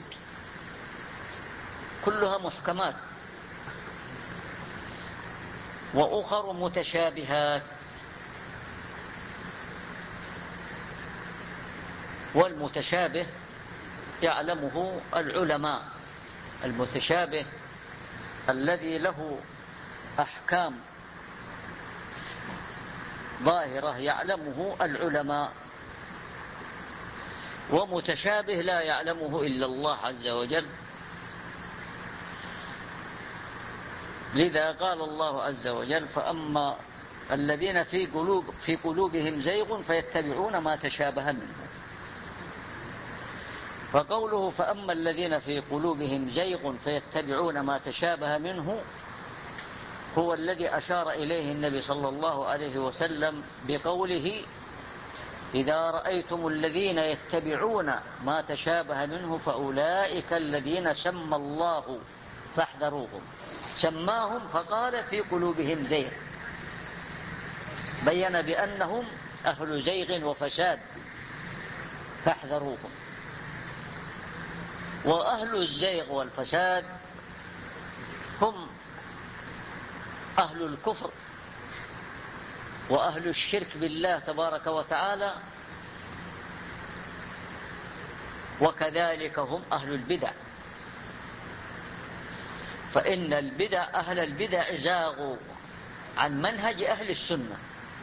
كلها محكمات. وأخر متشابهات، والمتشابه يعلمه العلماء. المتشابه الذي له أحكام ظاهرة يعلمه العلماء، ومتشابه لا يعلمه إلا الله عز وجل. لذا قال الله عز وجل: فأما الذين في قلوب في قلوبهم زيغ فيتبعون ما تشابه منه. فقوله فأما الذين في قلوبهم زيغ فيتبعون ما تشابه منه هو الذي أشار إليه النبي صلى الله عليه وسلم بقوله: إذا رأيتم الذين يتبعون ما تشابه منه فأولئك الذين سمى الله فاحذروهم. سماهم فقال في قلوبهم زيغ، بين بأنهم أهل زيغ وفساد فاحذروهم. وأهل الزيغ والفساد هم أهل الكفر وأهل الشرك بالله تبارك وتعالى، وكذلك هم أهل البدع. فإن البدع أهل البدع زاغوا عن منهج أهل السنة،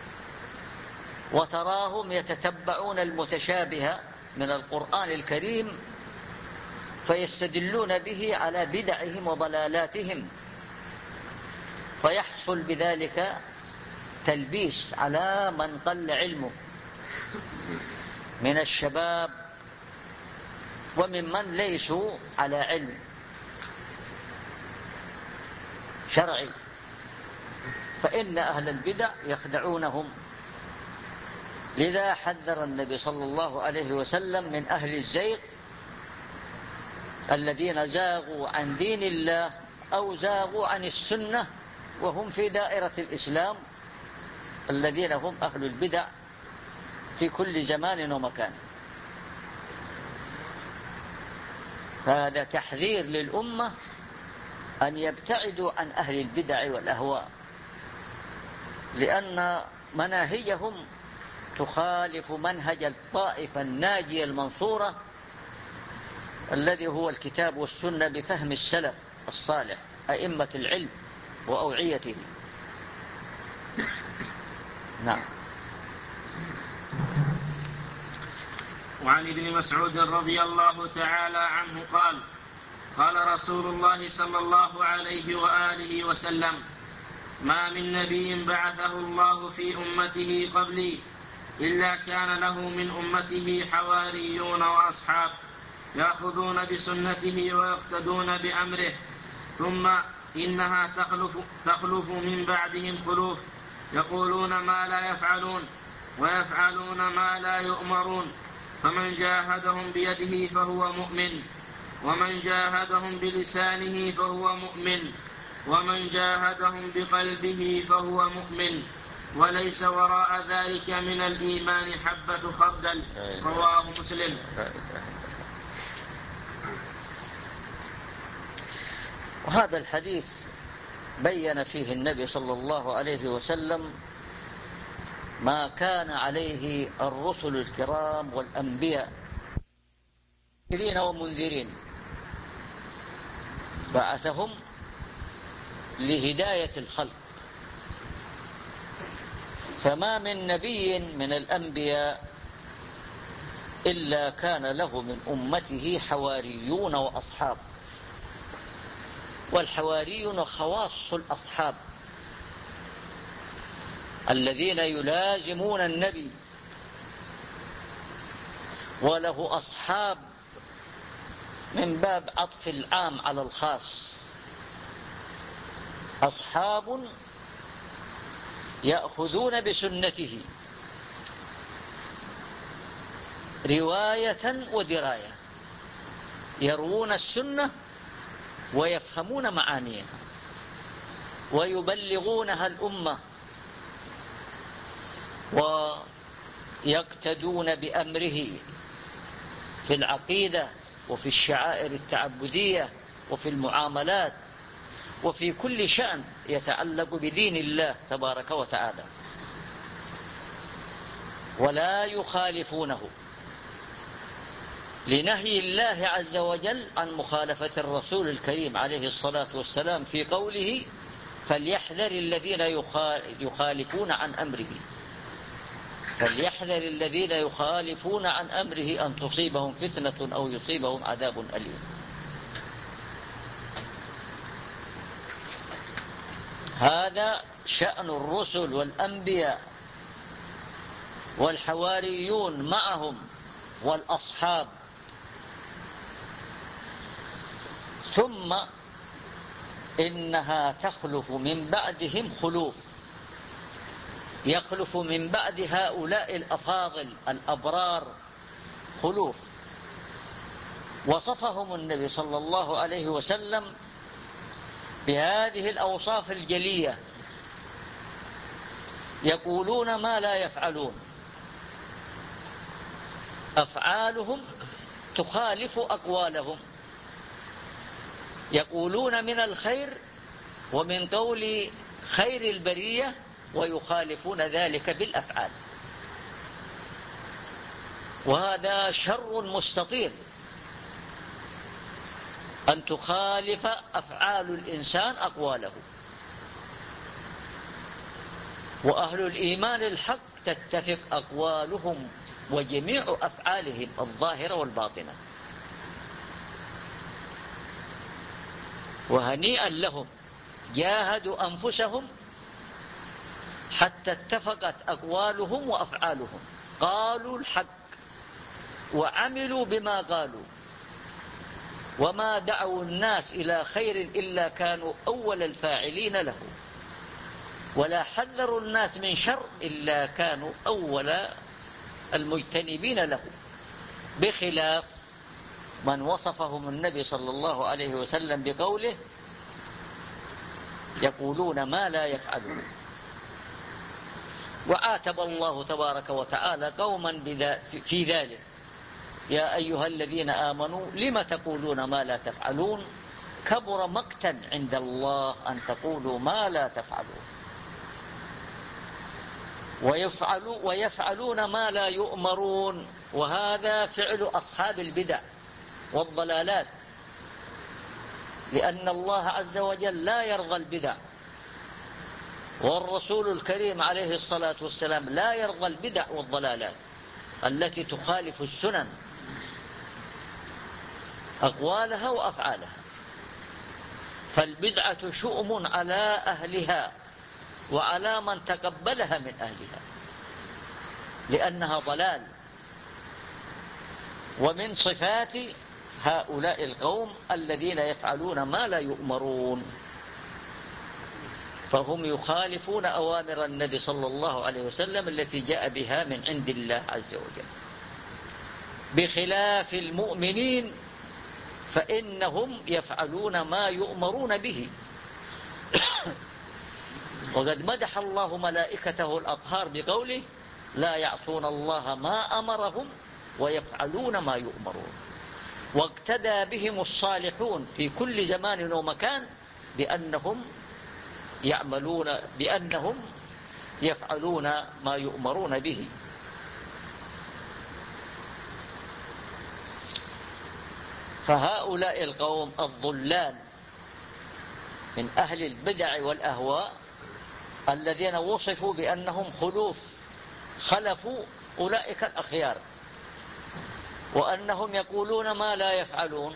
وتراهم يتتبعون المتشابه من القرآن الكريم فيستدلون به على بدعهم وضلالاتهم، فيحصل بذلك تلبيس على من قل علمه من الشباب وممن ليسوا على علم شرعي. فإن أهل البدع يخدعونهم. لذا حذر النبي صلى الله عليه وسلم من أهل الزيغ الذين زاغوا عن دين الله أو زاغوا عن السنة وهم في دائرة الإسلام، الذين هم أهل البدع في كل زمان ومكان. فهذا تحذير للأمة أن يبتعدوا عن أهل البدع والأهواء، لأن مناهجهم تخالف منهج الطائفة الناجية المنصورة الذي هو الكتاب والسنة بفهم السلف الصالح أئمة العلم وأوعيته. نعم. وعن ابن مسعود رضي الله تعالى عنه قال قال رسول الله صلى الله عليه وآله وسلم: ما من نبي بعثه الله في أمته قبلي إلا كان له من أمته حواريون وأصحاب يأخذون بسنته ويقتدون بأمره، ثم إنها تخلف, تخلف من بعدهم خلوف يقولون ما لا يفعلون ويفعلون ما لا يؤمرون، فمن جاهدهم بيده فهو مؤمن، ومن جاهدهم بلسانه فهو مؤمن، ومن جاهدهم بقلبه فهو مؤمن، وليس وراء ذلك من الإيمان حبة خردل. رواه مسلم. وهذا الحديث بين فيه النبي صلى الله عليه وسلم ما كان عليه الرسل الكرام والأنبياء مبشرين ومنذرين، بعثهم لهداية الخلق. فما من نبي من الأنبياء إلا كان له من أمته حواريون وأصحاب، والحواريون خواص الأصحاب الذين يلازمون النبي، وله أصحاب من باب عطف العام على الخاص، أصحاب يأخذون بسنته رواية ودراية، يروون السنة ويفهمون معانيها ويبلغونها الأمة، ويقتدون بأمره في العقيدة وفي الشعائر التعبدية وفي المعاملات وفي كل شأن يتعلق بدين الله تبارك وتعالى، ولا يخالفونه لنهي الله عز وجل عن مخالفة الرسول الكريم عليه الصلاة والسلام في قوله: فليحذر الذين يخالفون عن أمره فليحذر الذين يخالفون عن أمره أن تصيبهم فتنة أو يصيبهم عذاب أليم. هذا شأن الرسل والأنبياء والحواريون معهم والأصحاب. ثم إنها تخلف من بعدهم خلوف، يخلف من بعد هؤلاء الأفاضل الأبرار خلوف. وصفهم النبي صلى الله عليه وسلم بهذه الأوصاف الجلية: يقولون ما لا يفعلون، أفعالهم تخالف أقوالهم، يقولون من الخير ومن قول خير البرية ويخالفون ذلك بالأفعال. وهذا شر مستطير، أن تخالف أفعال الإنسان أقواله. وأهل الإيمان الحق تتفق أقوالهم وجميع أفعالهم الظاهرة والباطنة، وهنيئا لهم جاهدوا أنفسهم حتى اتفقت أقوالهم وأفعالهم، قالوا الحق وعملوا بما قالوا، وما دعوا الناس إلى خير إلا كانوا أول الفاعلين له، ولا حذروا الناس من شر إلا كانوا أول المجتنبين له، بخلاف من وصفهم النبي صلى الله عليه وسلم بقوله: يقولون ما لا يفعلون. وعاتب الله تبارك وتعالى قوما في ذلك: يا أيها الذين آمنوا لم تقولون ما لا تفعلون كبر مقتا عند الله أن تقولوا ما لا تفعلون. ويفعلوا ويفعلون ما لا يؤمرون، وهذا فعل أصحاب البدع والضلالات، لأن الله عز وجل لا يرضى البدع، والرسول الكريم عليه الصلاة والسلام لا يرضى البدع والضلالات التي تخالف السنن أقوالها وأفعالها. فالبدعة شؤم على أهلها وعلى من تقبلها من أهلها، لأنها ضلال. ومن صفات هؤلاء القوم الذين يفعلون ما لا يؤمرون، فهم يخالفون أوامر النبي صلى الله عليه وسلم التي جاء بها من عند الله عز وجل، بخلاف المؤمنين فإنهم يفعلون ما يؤمرون به. وقد مدح الله ملائكته الأطهار بقوله: لا يعصون الله ما أمرهم ويفعلون ما يؤمرون. واقتدى بهم الصالحون في كل زمان ومكان بأنهم يعملون بأنهم يفعلون ما يؤمرون به. فهؤلاء القوم الضلال من أهل البدع والأهواء الذين وصفوا بأنهم خلوف خلفوا أولئك الأخيار، وأنهم يقولون ما لا يفعلون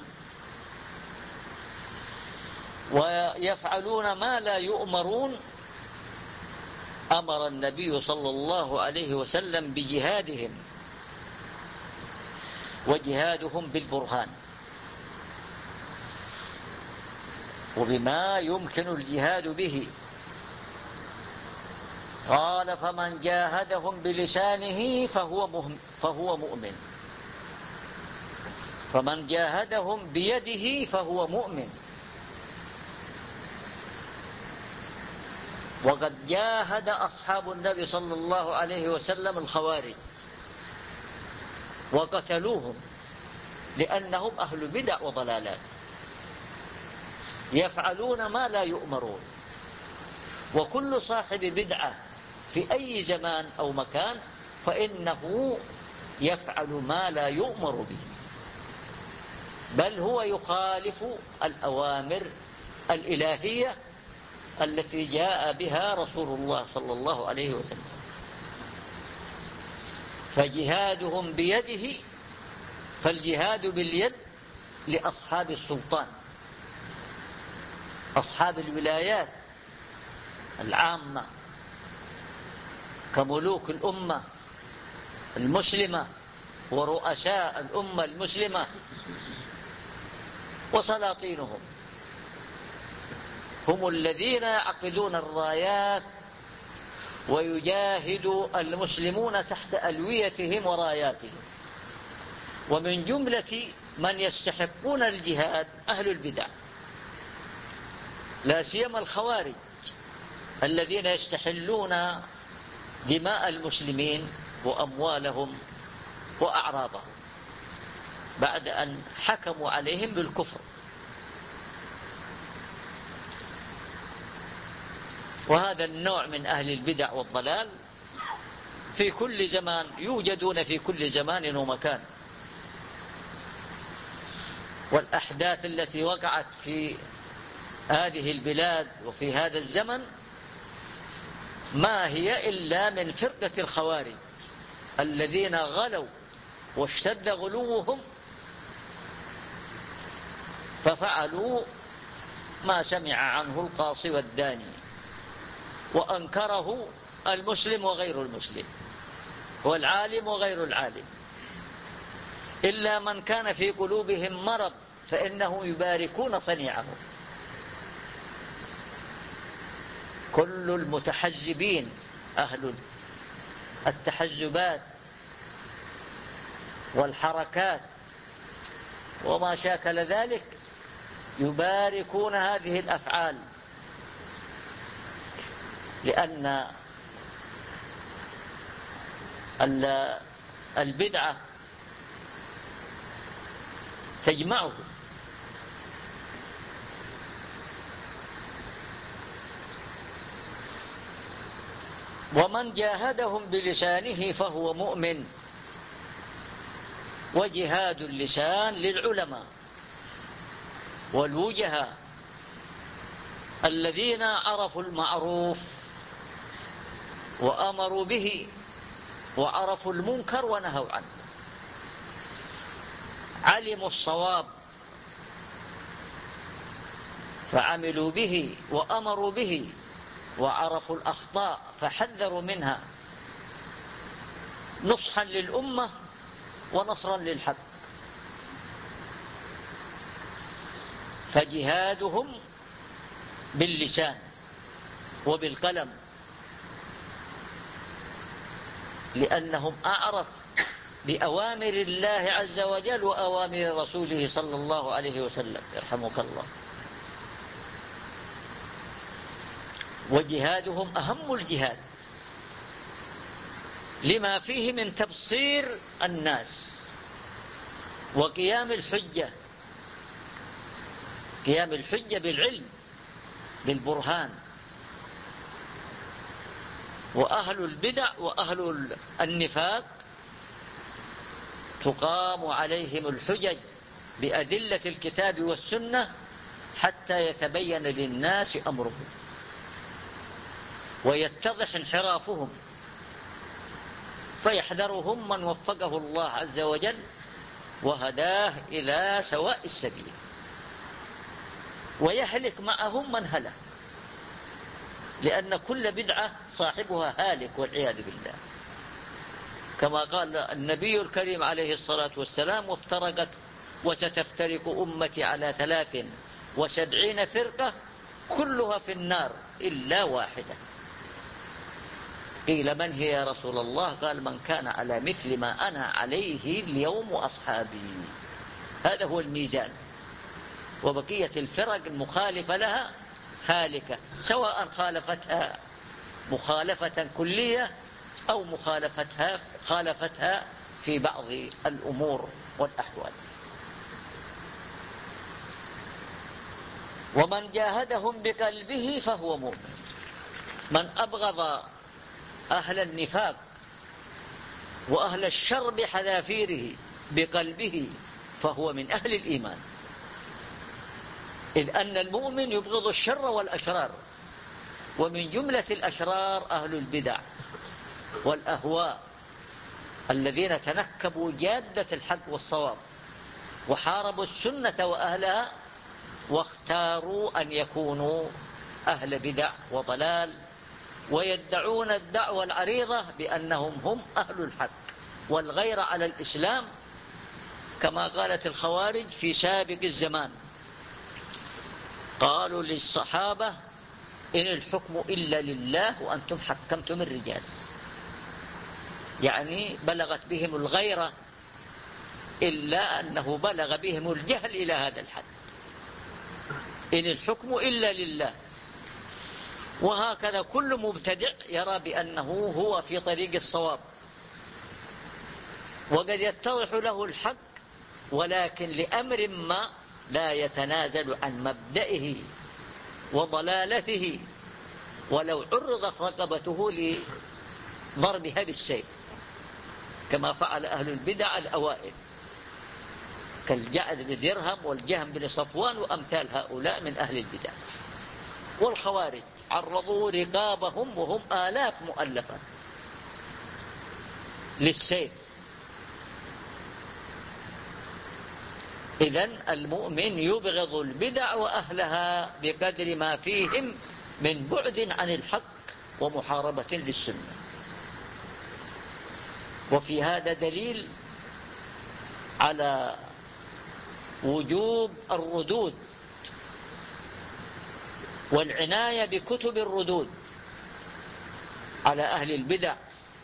ويفعلون ما لا يؤمرون، أمر النبي صلى الله عليه وسلم بجهادهم، وجهادهم بالبرهان وبما يمكن الجهاد به. قال: فمن جاهدهم بلسانه فهو, فهو مؤمن، فمن جاهدهم بيده فهو مؤمن. وقد جاهد أصحاب النبي صلى الله عليه وسلم الخوارج وقتلوهم لأنهم أهل بدع وضلالات يفعلون ما لا يؤمرون. وكل صاحب بدعة في أي زمان أو مكان فإنه يفعل ما لا يؤمر به، بل هو يخالف الأوامر الإلهية التي جاء بها رسول الله صلى الله عليه وسلم. فجهادهم بيده، فالجهاد باليد لأصحاب السلطان، أصحاب الولايات العامة كملوك الأمة المسلمة ورؤساء الأمة المسلمة وسلاطينهم، هم الذين يعقدون الرايات ويجاهد المسلمون تحت ألويتهم وراياتهم. ومن جملة من يستحقون الجهاد أهل البدع، لا سيما الخوارج الذين يستحلون دماء المسلمين وأموالهم وأعراضهم بعد أن حكموا عليهم بالكفر. وهذا النوع من أهل البدع والضلال في كل زمان يوجدون، في كل زمان ومكان. والأحداث التي وقعت في هذه البلاد وفي هذا الزمن ما هي إلا من فرقة الخوارج الذين غلوا واشتد غلوهم ففعلوا ما سمع عنه القاصي والداني وأنكره المسلم وغير المسلم والعالم وغير العالم، إلا من كان في قلوبهم مرض فإنهم يباركون صنيعهم. كل المتحزبين أهل التحزبات والحركات وما شاكل ذلك يباركون هذه الأفعال، لأن البدعة تجمعه، ومن جاهدهم بلسانه فهو مؤمن. وجهاد اللسان للعلماء والوجهاء الذين عرفوا المعروف وأمروا به وعرفوا المنكر ونهوا عنه، علموا الصواب فعملوا به وأمروا به، وعرفوا الأخطاء فحذروا منها، نصحا للأمة ونصرا للحق. فجهادهم باللسان وبالقلم، لأنهم أعرف بأوامر الله عز وجل وأوامر رسوله صلى الله عليه وسلم، يرحمك الله. وجهادهم أهم الجهاد لما فيه من تبصير الناس وقيام الحجة، قيام الحجة بالعلم بالبرهان. وأهل البدع وأهل النفاق تقام عليهم الحجج بأدلة الكتاب والسنة حتى يتبين للناس أمرهم ويتضح انحرافهم، فيحذرهم من وفقه الله عز وجل وهداه إلى سواء السبيل، ويهلك معهم من هلك، لأن كل بدعة صاحبها هالك والعياذ بالله، كما قال النبي الكريم عليه الصلاة والسلام: وافترقت وستفترق أمتي على ثلاث وسبعين فرقة كلها في النار إلا واحدة. قيل: من هي يا رسول الله؟ قال: من كان على مثل ما أنا عليه اليوم وأصحابي. هذا هو الميزان. وبقية الفرق المخالفة لها هالكة، سواء خالفتها مخالفة كلية أو مخالفتها خالفتها في بعض الأمور والأحوال. ومن جاهدهم بقلبه فهو مؤمن. من أبغض أهل النفاق وأهل الشر بحذافيره بقلبه فهو من أهل الإيمان، إذ أن المؤمن يبغض الشر والأشرار، ومن جملة الأشرار أهل البدع والأهواء الذين تنكبوا جادة الحق والصواب وحاربوا السنة وأهلها، واختاروا أن يكونوا أهل بدع وضلال، ويدعون الدعوة العريضة بأنهم هم أهل الحق والغير على الإسلام، كما قالت الخوارج في سابق الزمان. قالوا للصحابة: إن الحكم إلا لله وأنتم حكمتم الرجال، يعني بلغت بهم الغيرة، إلا أنه بلغ بهم الجهل إلى هذا الحد. إن الحكم إلا لله. وهكذا كل مبتدع يرى بأنه هو في طريق الصواب، وقد يتضح له الحق، ولكن لأمر ما لا يتنازل عن مبدئه وضلالته، ولو عرضت رقبته لضربها بالسيف، كما فعل أهل البدع الأوائل كالجعد بن درهم والجهم بن صفوان وأمثال هؤلاء من أهل البدع. والخوارج عرضوا رقابهم وهم آلاف مؤلفة للسيف. إذن المؤمن يبغض البدع وأهلها بقدر ما فيهم من بعد عن الحق ومحاربة للسنة. وفي هذا دليل على وجوب الردود والعناية بكتب الردود على أهل البدع.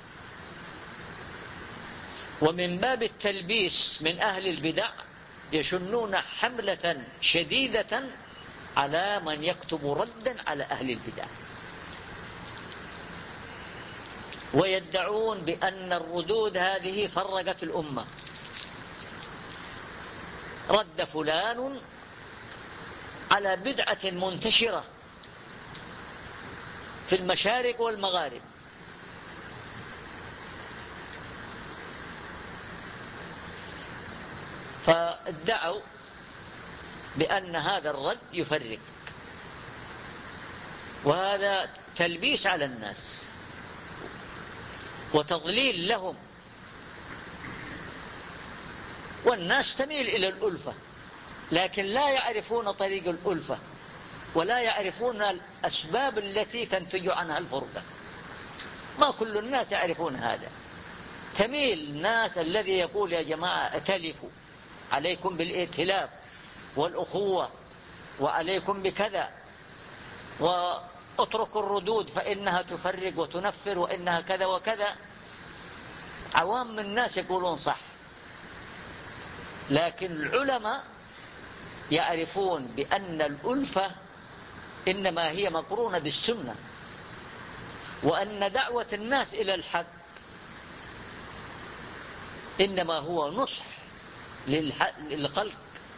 ومن باب التلبيس من أهل البدع يشنون حملة شديدة على من يكتب ردا على أهل البدع، ويدعون بأن الردود هذه فرقت الأمة. رد فلان على بدعة منتشرة في المشارق والمغارب، فادعوا بأن هذا الرد يفرق، وهذا تلبيس على الناس وتضليل لهم، والناس تميل إلى الألفة، لكن لا يعرفون طريق الألفة ولا يعرفون الأسباب التي تنتج عنها الفرقة. ما كل الناس يعرفون هذا. تميل الناس الذي يقول يا جماعة ائتلفوا، عليكم بالائتلاف والأخوة، وعليكم بكذا، واتركوا الردود فإنها تفرق وتنفر وإنها كذا وكذا. عوام الناس يقولون صح، لكن العلماء يعرفون بأن الألفة إنما هي مقرونة بالسنة، وأن دعوة الناس إلى الحق إنما هو نصح للخلق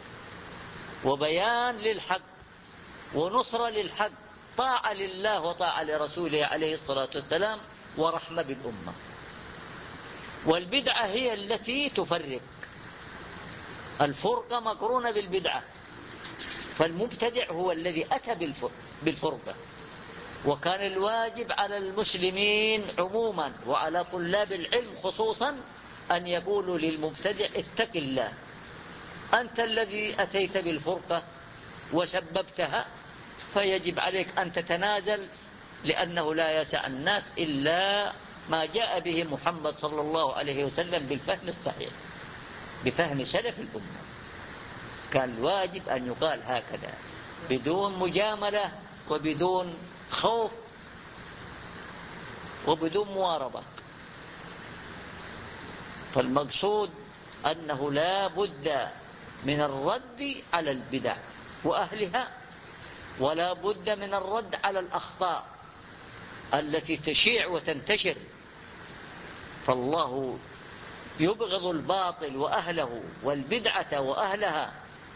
وبيان للحق ونصرة للحق، طاعة لله وطاعة لرسوله عليه الصلاة والسلام، ورحمة بالأمة. والبدعة هي التي تفرق، الفرقة مقرونة بالبدعة، فالمبتدع هو الذي أتى بالفرقة. وكان الواجب على المسلمين عموما وعلى طلاب العلم خصوصا أن يقولوا للمبتدع اتق الله، أنت الذي أتيت بالفرقة وسببتها، فيجب عليك أن تتنازل، لأنه لا يسع الناس إلا ما جاء به محمد صلى الله عليه وسلم بالفهم الصحيح، بفهم سلف الأمة. كان الواجب أن يقال هكذا بدون مجاملة وبدون خوف وبدون مواربة. فالمقصود أنه لا بد من الرد على البدع وأهلها، ولا بد من الرد على الأخطاء التي تشيع وتنتشر. فالله يبغض الباطل وأهله والبدعة وأهلها،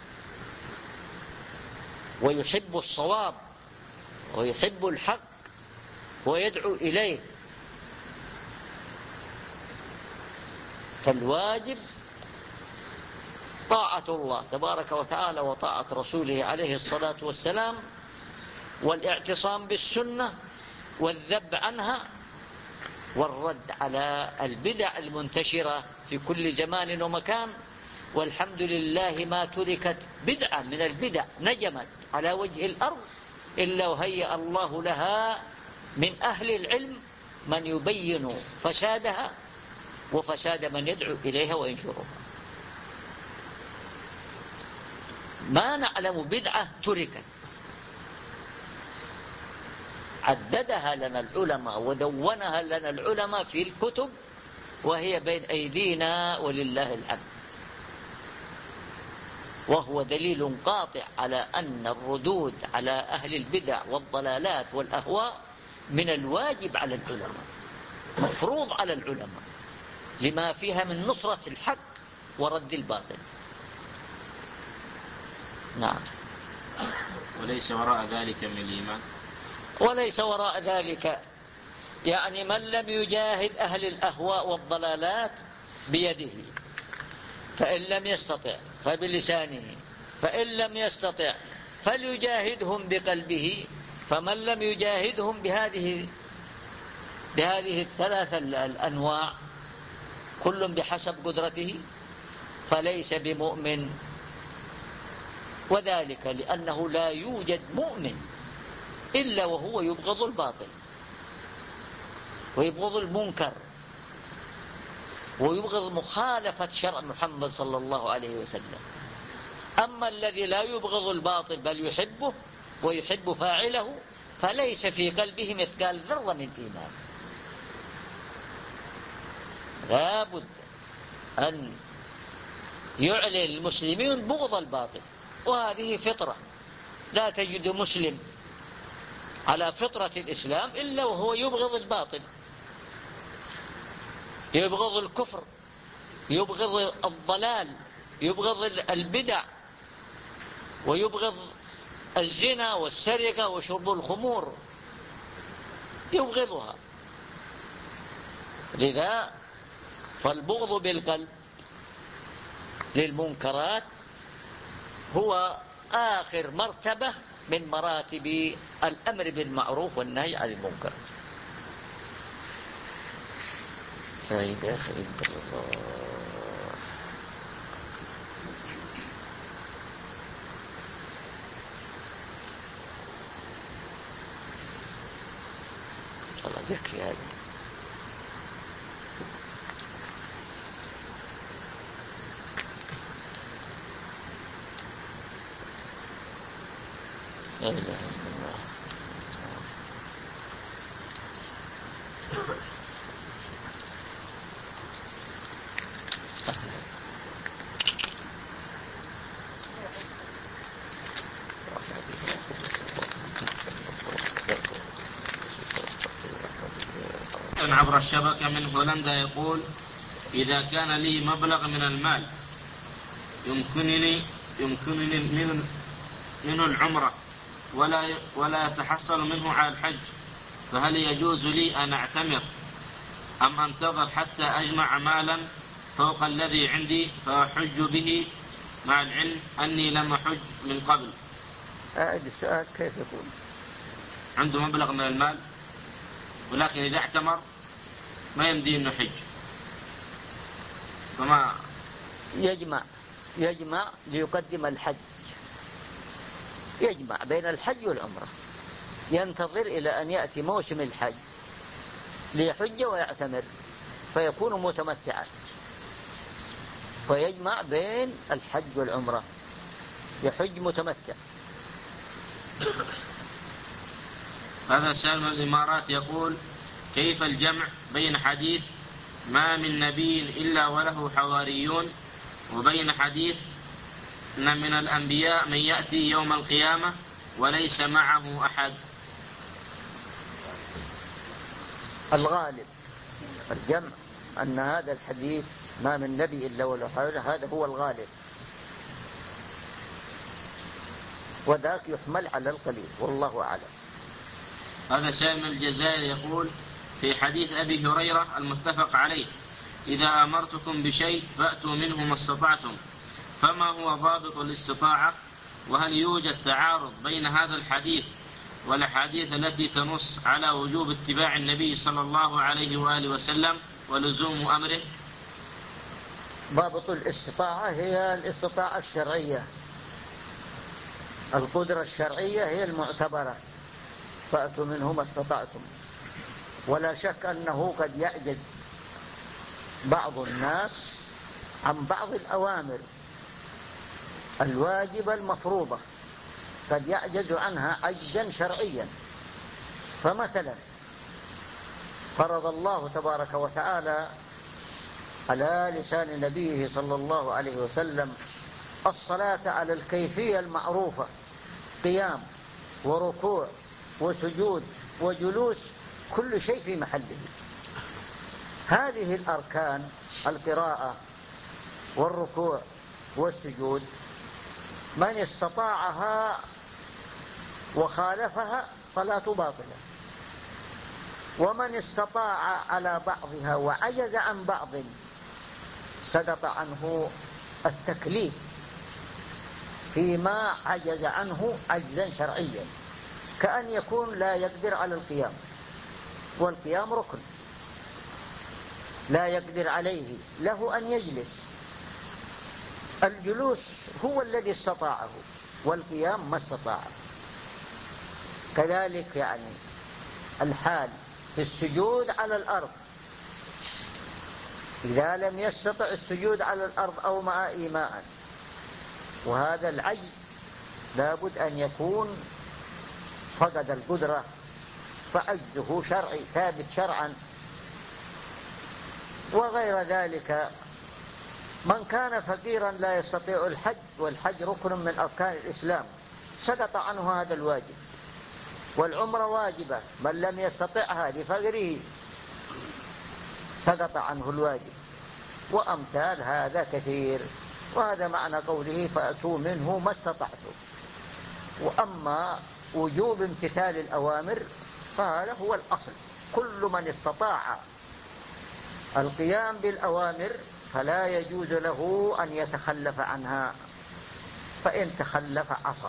ويحب الصواب ويحب الحق ويدعو إليه. فالواجب طاعة الله تبارك وتعالى وطاعة رسوله عليه الصلاة والسلام، والاعتصام بالسنة والذب عنها، والرد على البدع المنتشرة في كل زمان ومكان. والحمد لله ما تركت بدعة من البدع نجمت على وجه الأرض إلا وهيأ الله لها من أهل العلم من يبين فسادها وفساد من يدعو إليها وينشرها. ما نعلم بدعة تركت، عددها لنا العلماء ودونها لنا العلماء في الكتب، وهي بين أيدينا ولله الحمد، وهو دليل قاطع على أن الردود على أهل البدع والضلالات والأهواء من الواجب على العلماء، مفروض على العلماء، لما فيها من نصرة الحق ورد الباطل. نعم. وليس وراء ذلك من الإيمان. وليس وراء ذلك، يعني من لم يجاهد أهل الأهواء والضلالات بيده، فإن لم يستطع فبلسانه، فإن لم يستطع فليجاهدهم بقلبه. فمن لم يجاهدهم بهذه بهذه الثلاثة الأنواع كل بحسب قدرته فليس بمؤمن، وذلك لأنه لا يوجد مؤمن إلا وهو يبغض الباطل ويبغض المنكر ويبغض مخالفة شرع محمد صلى الله عليه وسلم. أما الذي لا يبغض الباطل بل يحبه ويحب فاعله فليس في قلبه مثقال ذرة من إيمان. لا بد أن يعلن المسلمين بغض الباطل، وهذه فطرة. لا تجد مسلم على فطرة الإسلام إلا وهو يبغض الباطل، يبغض الكفر، يبغض الضلال، يبغض البدع، ويبغض الزنا والسرقة وشرب الخمور، يبغضها. لذا فالبغض بالقلب للمنكرات هو آخر مرتبة من مراتب الأمر بالمعروف والنهي عن المنكر. لا إله إلا الله. خلاص يكفي هذا. لا إله إلا الله. عبر الشبكة من هولندا يقول: إذا كان لي مبلغ من المال يمكنني يمكنني من منه العمرة ولا ولا يتحصل منه على الحج، فهل يجوز لي أن أعتمر أم أنتظر حتى أجمع مالا فوق الذي عندي فأحج به، مع العلم أني لم أحج من قبل؟ أعد السؤال كيف يكون؟ عنده مبلغ من المال ولكن إذا اعتمر ما يمدي أنه حج، فما يجمع يجمع ليقدم الحج، يجمع بين الحج والعمرة، ينتظر إلى أن يأتي موسم الحج ليحج ويعتمر فيكون متمتعا، فيجمع بين الحج والعمرة، يحج متمتع. هذا سالم من الإمارات يقول: كيف الجمع بين حديث ما من نبي إلا وله حواريون وبين حديث أن من الأنبياء من يأتي يوم القيامة وليس معه أحد؟ الغالب الجمع أن هذا الحديث ما من نبي إلا وله حواريون، هذا هو الغالب، وذاك يحمل على القليل والله أعلم. هذا سالم الجزائر يقول: في حديث أبي هريرة المتفق عليه: إذا أمرتكم بشيء فأتوا منه ما استطعتم، فما هو ضابط الاستطاعة؟ وهل يوجد تعارض بين هذا الحديث والأحاديث التي تنص على وجوب اتباع النبي صلى الله عليه وآله وسلم ولزوم أمره؟ ضابط الاستطاعة هي الاستطاعة الشرعية، القدرة الشرعية هي المعتبرة، فأتوا منه ما استطعتم. ولا شك أنه قد يعجز بعض الناس عن بعض الأوامر الواجبة المفروضة، قد يعجز عنها عجزا شرعيا. فمثلا فرض الله تبارك وتعالى على لسان نبيه صلى الله عليه وسلم الصلاة على الكيفية المعروفة، قيام وركوع وسجود وجلوس، كل شيء في محله. هذه الأركان، القراءة والركوع والسجود، من استطاعها وخالفها صلاة باطلة، ومن استطاع على بعضها وعجز عن بعض سقط عنه التكليف فيما عجز عنه عجزا شرعيا، كأن يكون لا يقدر على القيام، والقيام ركن لا يقدر عليه، له أن يجلس. الجلوس هو الذي استطاعه والقيام ما استطاعه. كذلك يعني الحال في السجود على الأرض، إذا لم يستطع السجود على الأرض أو مع إيماء، وهذا العجز لابد أن يكون فقد القدرة، فعجزه شرعي ثابت شرعا. وغير ذلك من كان فقيرا لا يستطيع الحج، والحج ركن من أركان الإسلام، سقط عنه هذا الواجب. والعمرة واجبة، من لم يستطعها لفقره سقط عنه الواجب. وأمثال هذا كثير، وهذا معنى قوله فأتوا منه ما استطعتم. وأما وجوب امتثال الأوامر فهذا هو الأصل، كل من استطاع القيام بالأوامر فلا يجوز له أن يتخلف عنها، فإن تخلف عصى.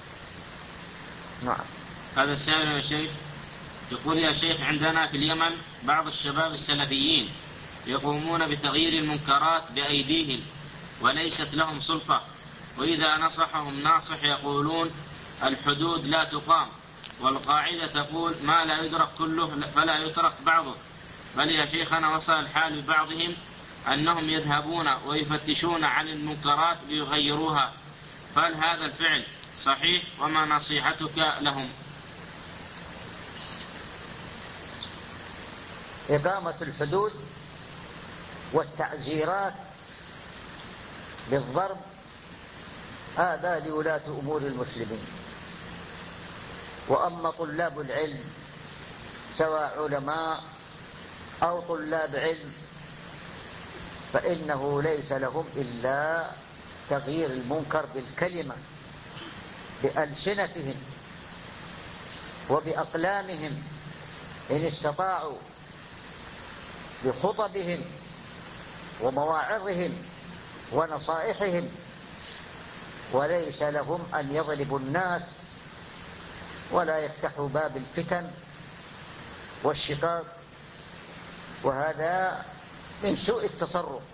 نعم. هذا السائل يا شيخ يقول: يا شيخ، عندنا في اليمن بعض الشباب السلفيين يقومون بتغيير المنكرات بأيديهم وليست لهم سلطة، وإذا نصحهم ناصح يقولون الحدود لا تقام، والقاعدة تقول ما لا يدرك كله فلا يترك بعضه. بل يا شيخنا وصل الحال ببعضهم أنهم يذهبون ويفتشون عن المنكرات ليغيروها، فهل هذا الفعل صحيح؟ وما نصيحتك لهم؟ إقامة الحدود والتعزيرات بالضرب هذا لولاة أمور المسلمين. وأما طلاب العلم سواء علماء أو طلاب علم فإنه ليس لهم إلا تغيير المنكر بالكلمة بألسنتهم وبأقلامهم إن استطاعوا، بخطبهم ومواعظهم ونصائحهم، وليس لهم أن يضربوا الناس ولا يفتحوا باب الفتن والشقاق، وهذا من سوء التصرف.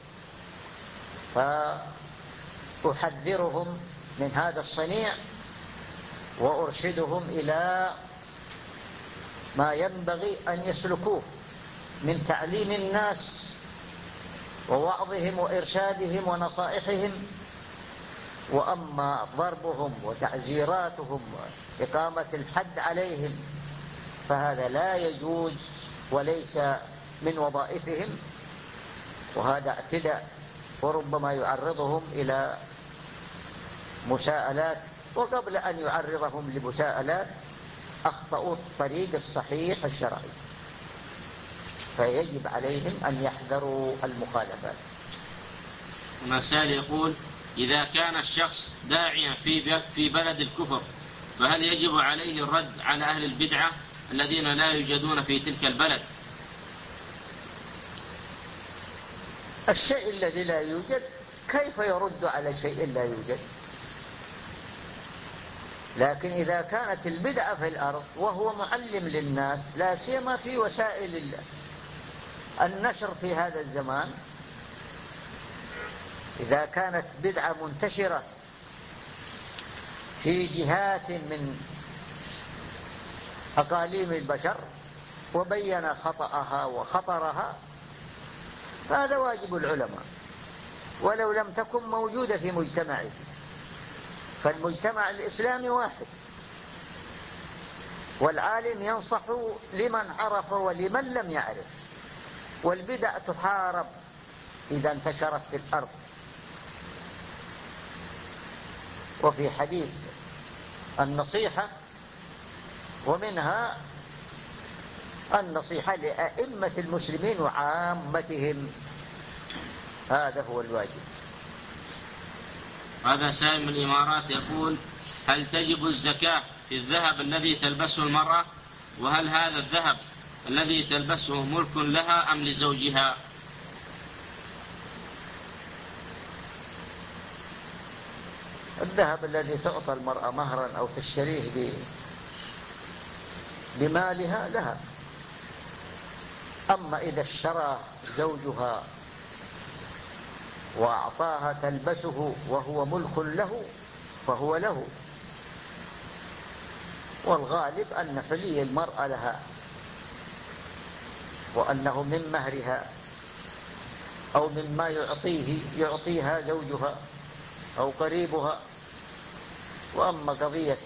فأحذرهم من هذا الصنيع وأرشدهم إلى ما ينبغي أن يسلكوه من تعليم الناس ووعظهم وإرشادهم ونصائحهم. وأما ضربهم وتعزيراتهم وإقامة الحد عليهم فهذا لا يجوز وليس من وظائفهم، وهذا اعتداء، وربما يعرضهم إلى مساءلات، وقبل أن يعرضهم لمساءلات أخطأوا الطريق الصحيح الشرعي، فيجب عليهم أن يحذروا المخالفات. مسائل يقول: إذا كان الشخص داعيا في في بلد الكفر فهل يجب عليه الرد على أهل البدعة الذين لا يوجدون في تلك البلد؟ الشيء الذي لا يوجد كيف يرد على شيء لا يوجد؟ لكن إذا كانت البدعة في الأرض وهو معلم للناس، لا سيما في وسائل النشر في هذا الزمان، إذا كانت بدعة منتشرة في جهات من أقاليم البشر وبين خطأها وخطرها فهذا واجب العلماء، ولو لم تكن موجودة في مجتمعه، فالمجتمع الإسلامي واحد، والعالم ينصح لمن عرف ولمن لم يعرف، والبدع تحارب إذا انتشرت في الأرض. وفي حديث النصيحة ومنها النصيحة لأئمة المسلمين وعامتهم، هذا هو الواجب. هذا سائل من الإمارات يقول: هل تجب الزكاة في الذهب الذي تلبسه المرأة؟ وهل هذا الذهب الذي تلبسه ملك لها أم لزوجها؟ الذهب الذي تعطى المرأة مهرا أو تشتريه بمالها لها. أما إذا اشترى زوجها وأعطاها تلبسه وهو ملك له فهو له، والغالب أن حلي المرأة لها، وأنه من مهرها أو مما يعطيه يعطيها زوجها أو قريبها. وأما قضية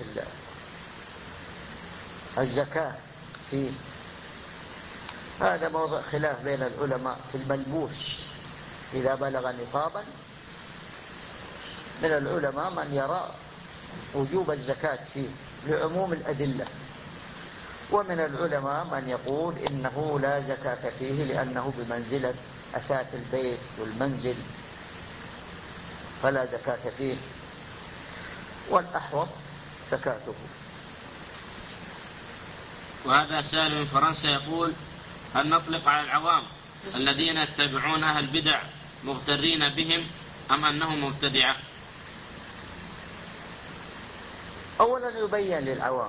الزكاة فيه هذا موضع خلاف بين العلماء في الملبوس إذا بلغ نصابا. من العلماء من يرى وجوب الزكاة فيه لعموم الأدلة، ومن العلماء من يقول إنه لا زكاة فيه لأنه بمنزلة أثاث البيت والمنزل، فلا زكاة فيه، والأحوط زكاته. وهذا سائل من فرنسا يقول: هل نطلق على العوام الذين يتبعون أهل البدع مغترين بهم أم أنهم مبتدعة؟ أولا يبين للعوام،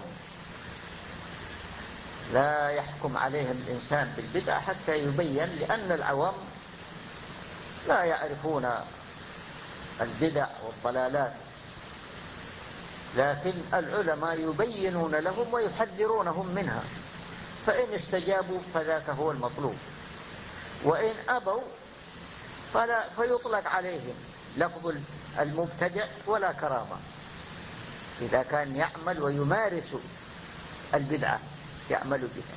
لا يحكم عليهم الإنسان بالبدع حتى يبين، لأن العوام لا يعرفون البدع والضلالات، لكن العلماء يبينون لهم ويحذرونهم منها، فإن استجابوا فذاك هو المطلوب، وإن أبوا فلا فيطلق عليهم لفظ المبتدع ولا كرامة، إذا كان يعمل ويمارس البدعة يعمل بها.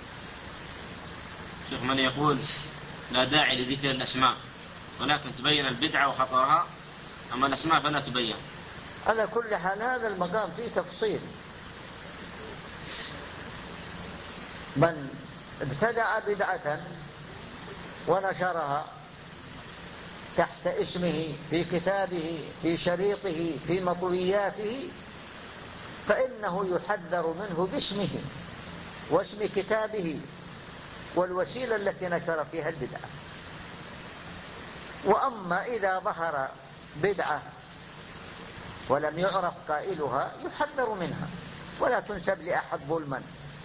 شيخ، من يقول لا داعي لذكر الأسماء ولكن تبين البدعة وخطرها، أما الأسماء فلا تبين. على كل حال هذا المقام فيه تفصيل. من ابتدع بدعة ونشرها تحت اسمه في كتابه في شريطه في مطوياته فإنه يحذر منه باسمه واسم كتابه والوسيلة التي نشر فيها البدعة. وأما إذا ظهر بدعة ولم يعرف قائلها يحذر منها ولا تنسب لأحد ظلما.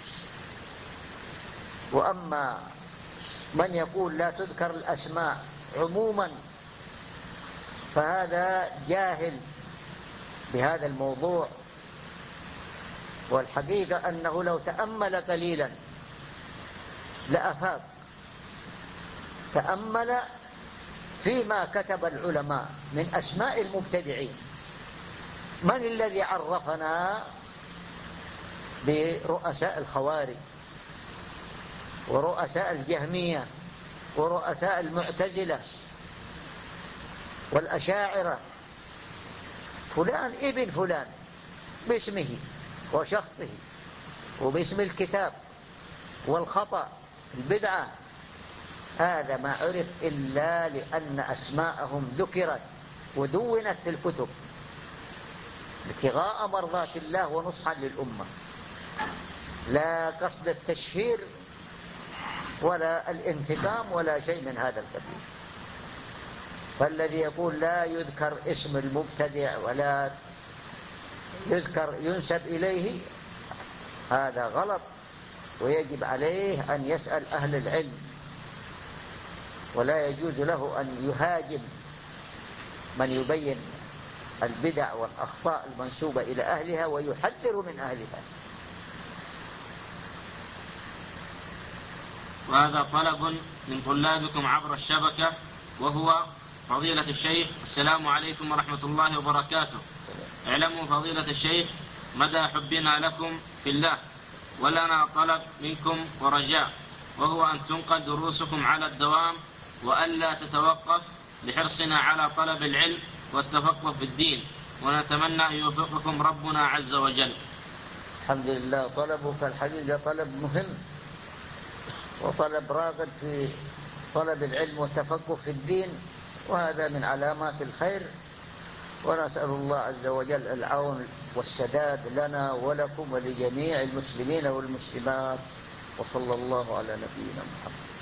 وأما من يقول لا تذكر الأسماء عموما فهذا جاهل بهذا الموضوع، والحقيقة أنه لو تأمل قليلا لأفاق، تأمل فيما كتب العلماء من أسماء المبتدعين. من الذي عرفنا برؤساء الخوارج ورؤساء الجهمية ورؤساء المعتزلة والأشاعرة؟ فلان ابن فلان باسمه وشخصه وباسم الكتاب والخطأ البدعة. هذا ما عرف إلا لأن أسماءهم ذكرت ودونت في الكتب ابتغاء مرضات الله ونصحا للأمة، لا قصد التشهير ولا الانتقام ولا شيء من هذا القبيل. فالذي يقول لا يذكر اسم المبتدع ولا يذكر ينسب إليه هذا غلط، ويجب عليه أن يسأل أهل العلم، ولا يجوز له أن يهاجم من يبين البدع والأخطاء المنسوبة إلى أهلها ويحذر من أهلها. وهذا طلب من طلابكم عبر الشبكة، وهو: فضيلة الشيخ، السلام عليكم ورحمة الله وبركاته. اعلموا فضيلة الشيخ مدى حبنا لكم في الله، ولنا طلب منكم ورجاء، وهو أن تنقل دروسكم على الدوام وألا تتوقف لحرصنا على طلب العلم والتفقه في الدين، ونتمنى أن يوفقكم ربنا عز وجل. الحمد لله. طلبك الحقيقة طلب مهم وطلب راغب في طلب العلم والتفقه في الدين، وهذا من علامات الخير، ونسأل الله عز وجل العون والسداد لنا ولكم ولجميع المسلمين والمسلمات، وصلى الله على نبينا محمد.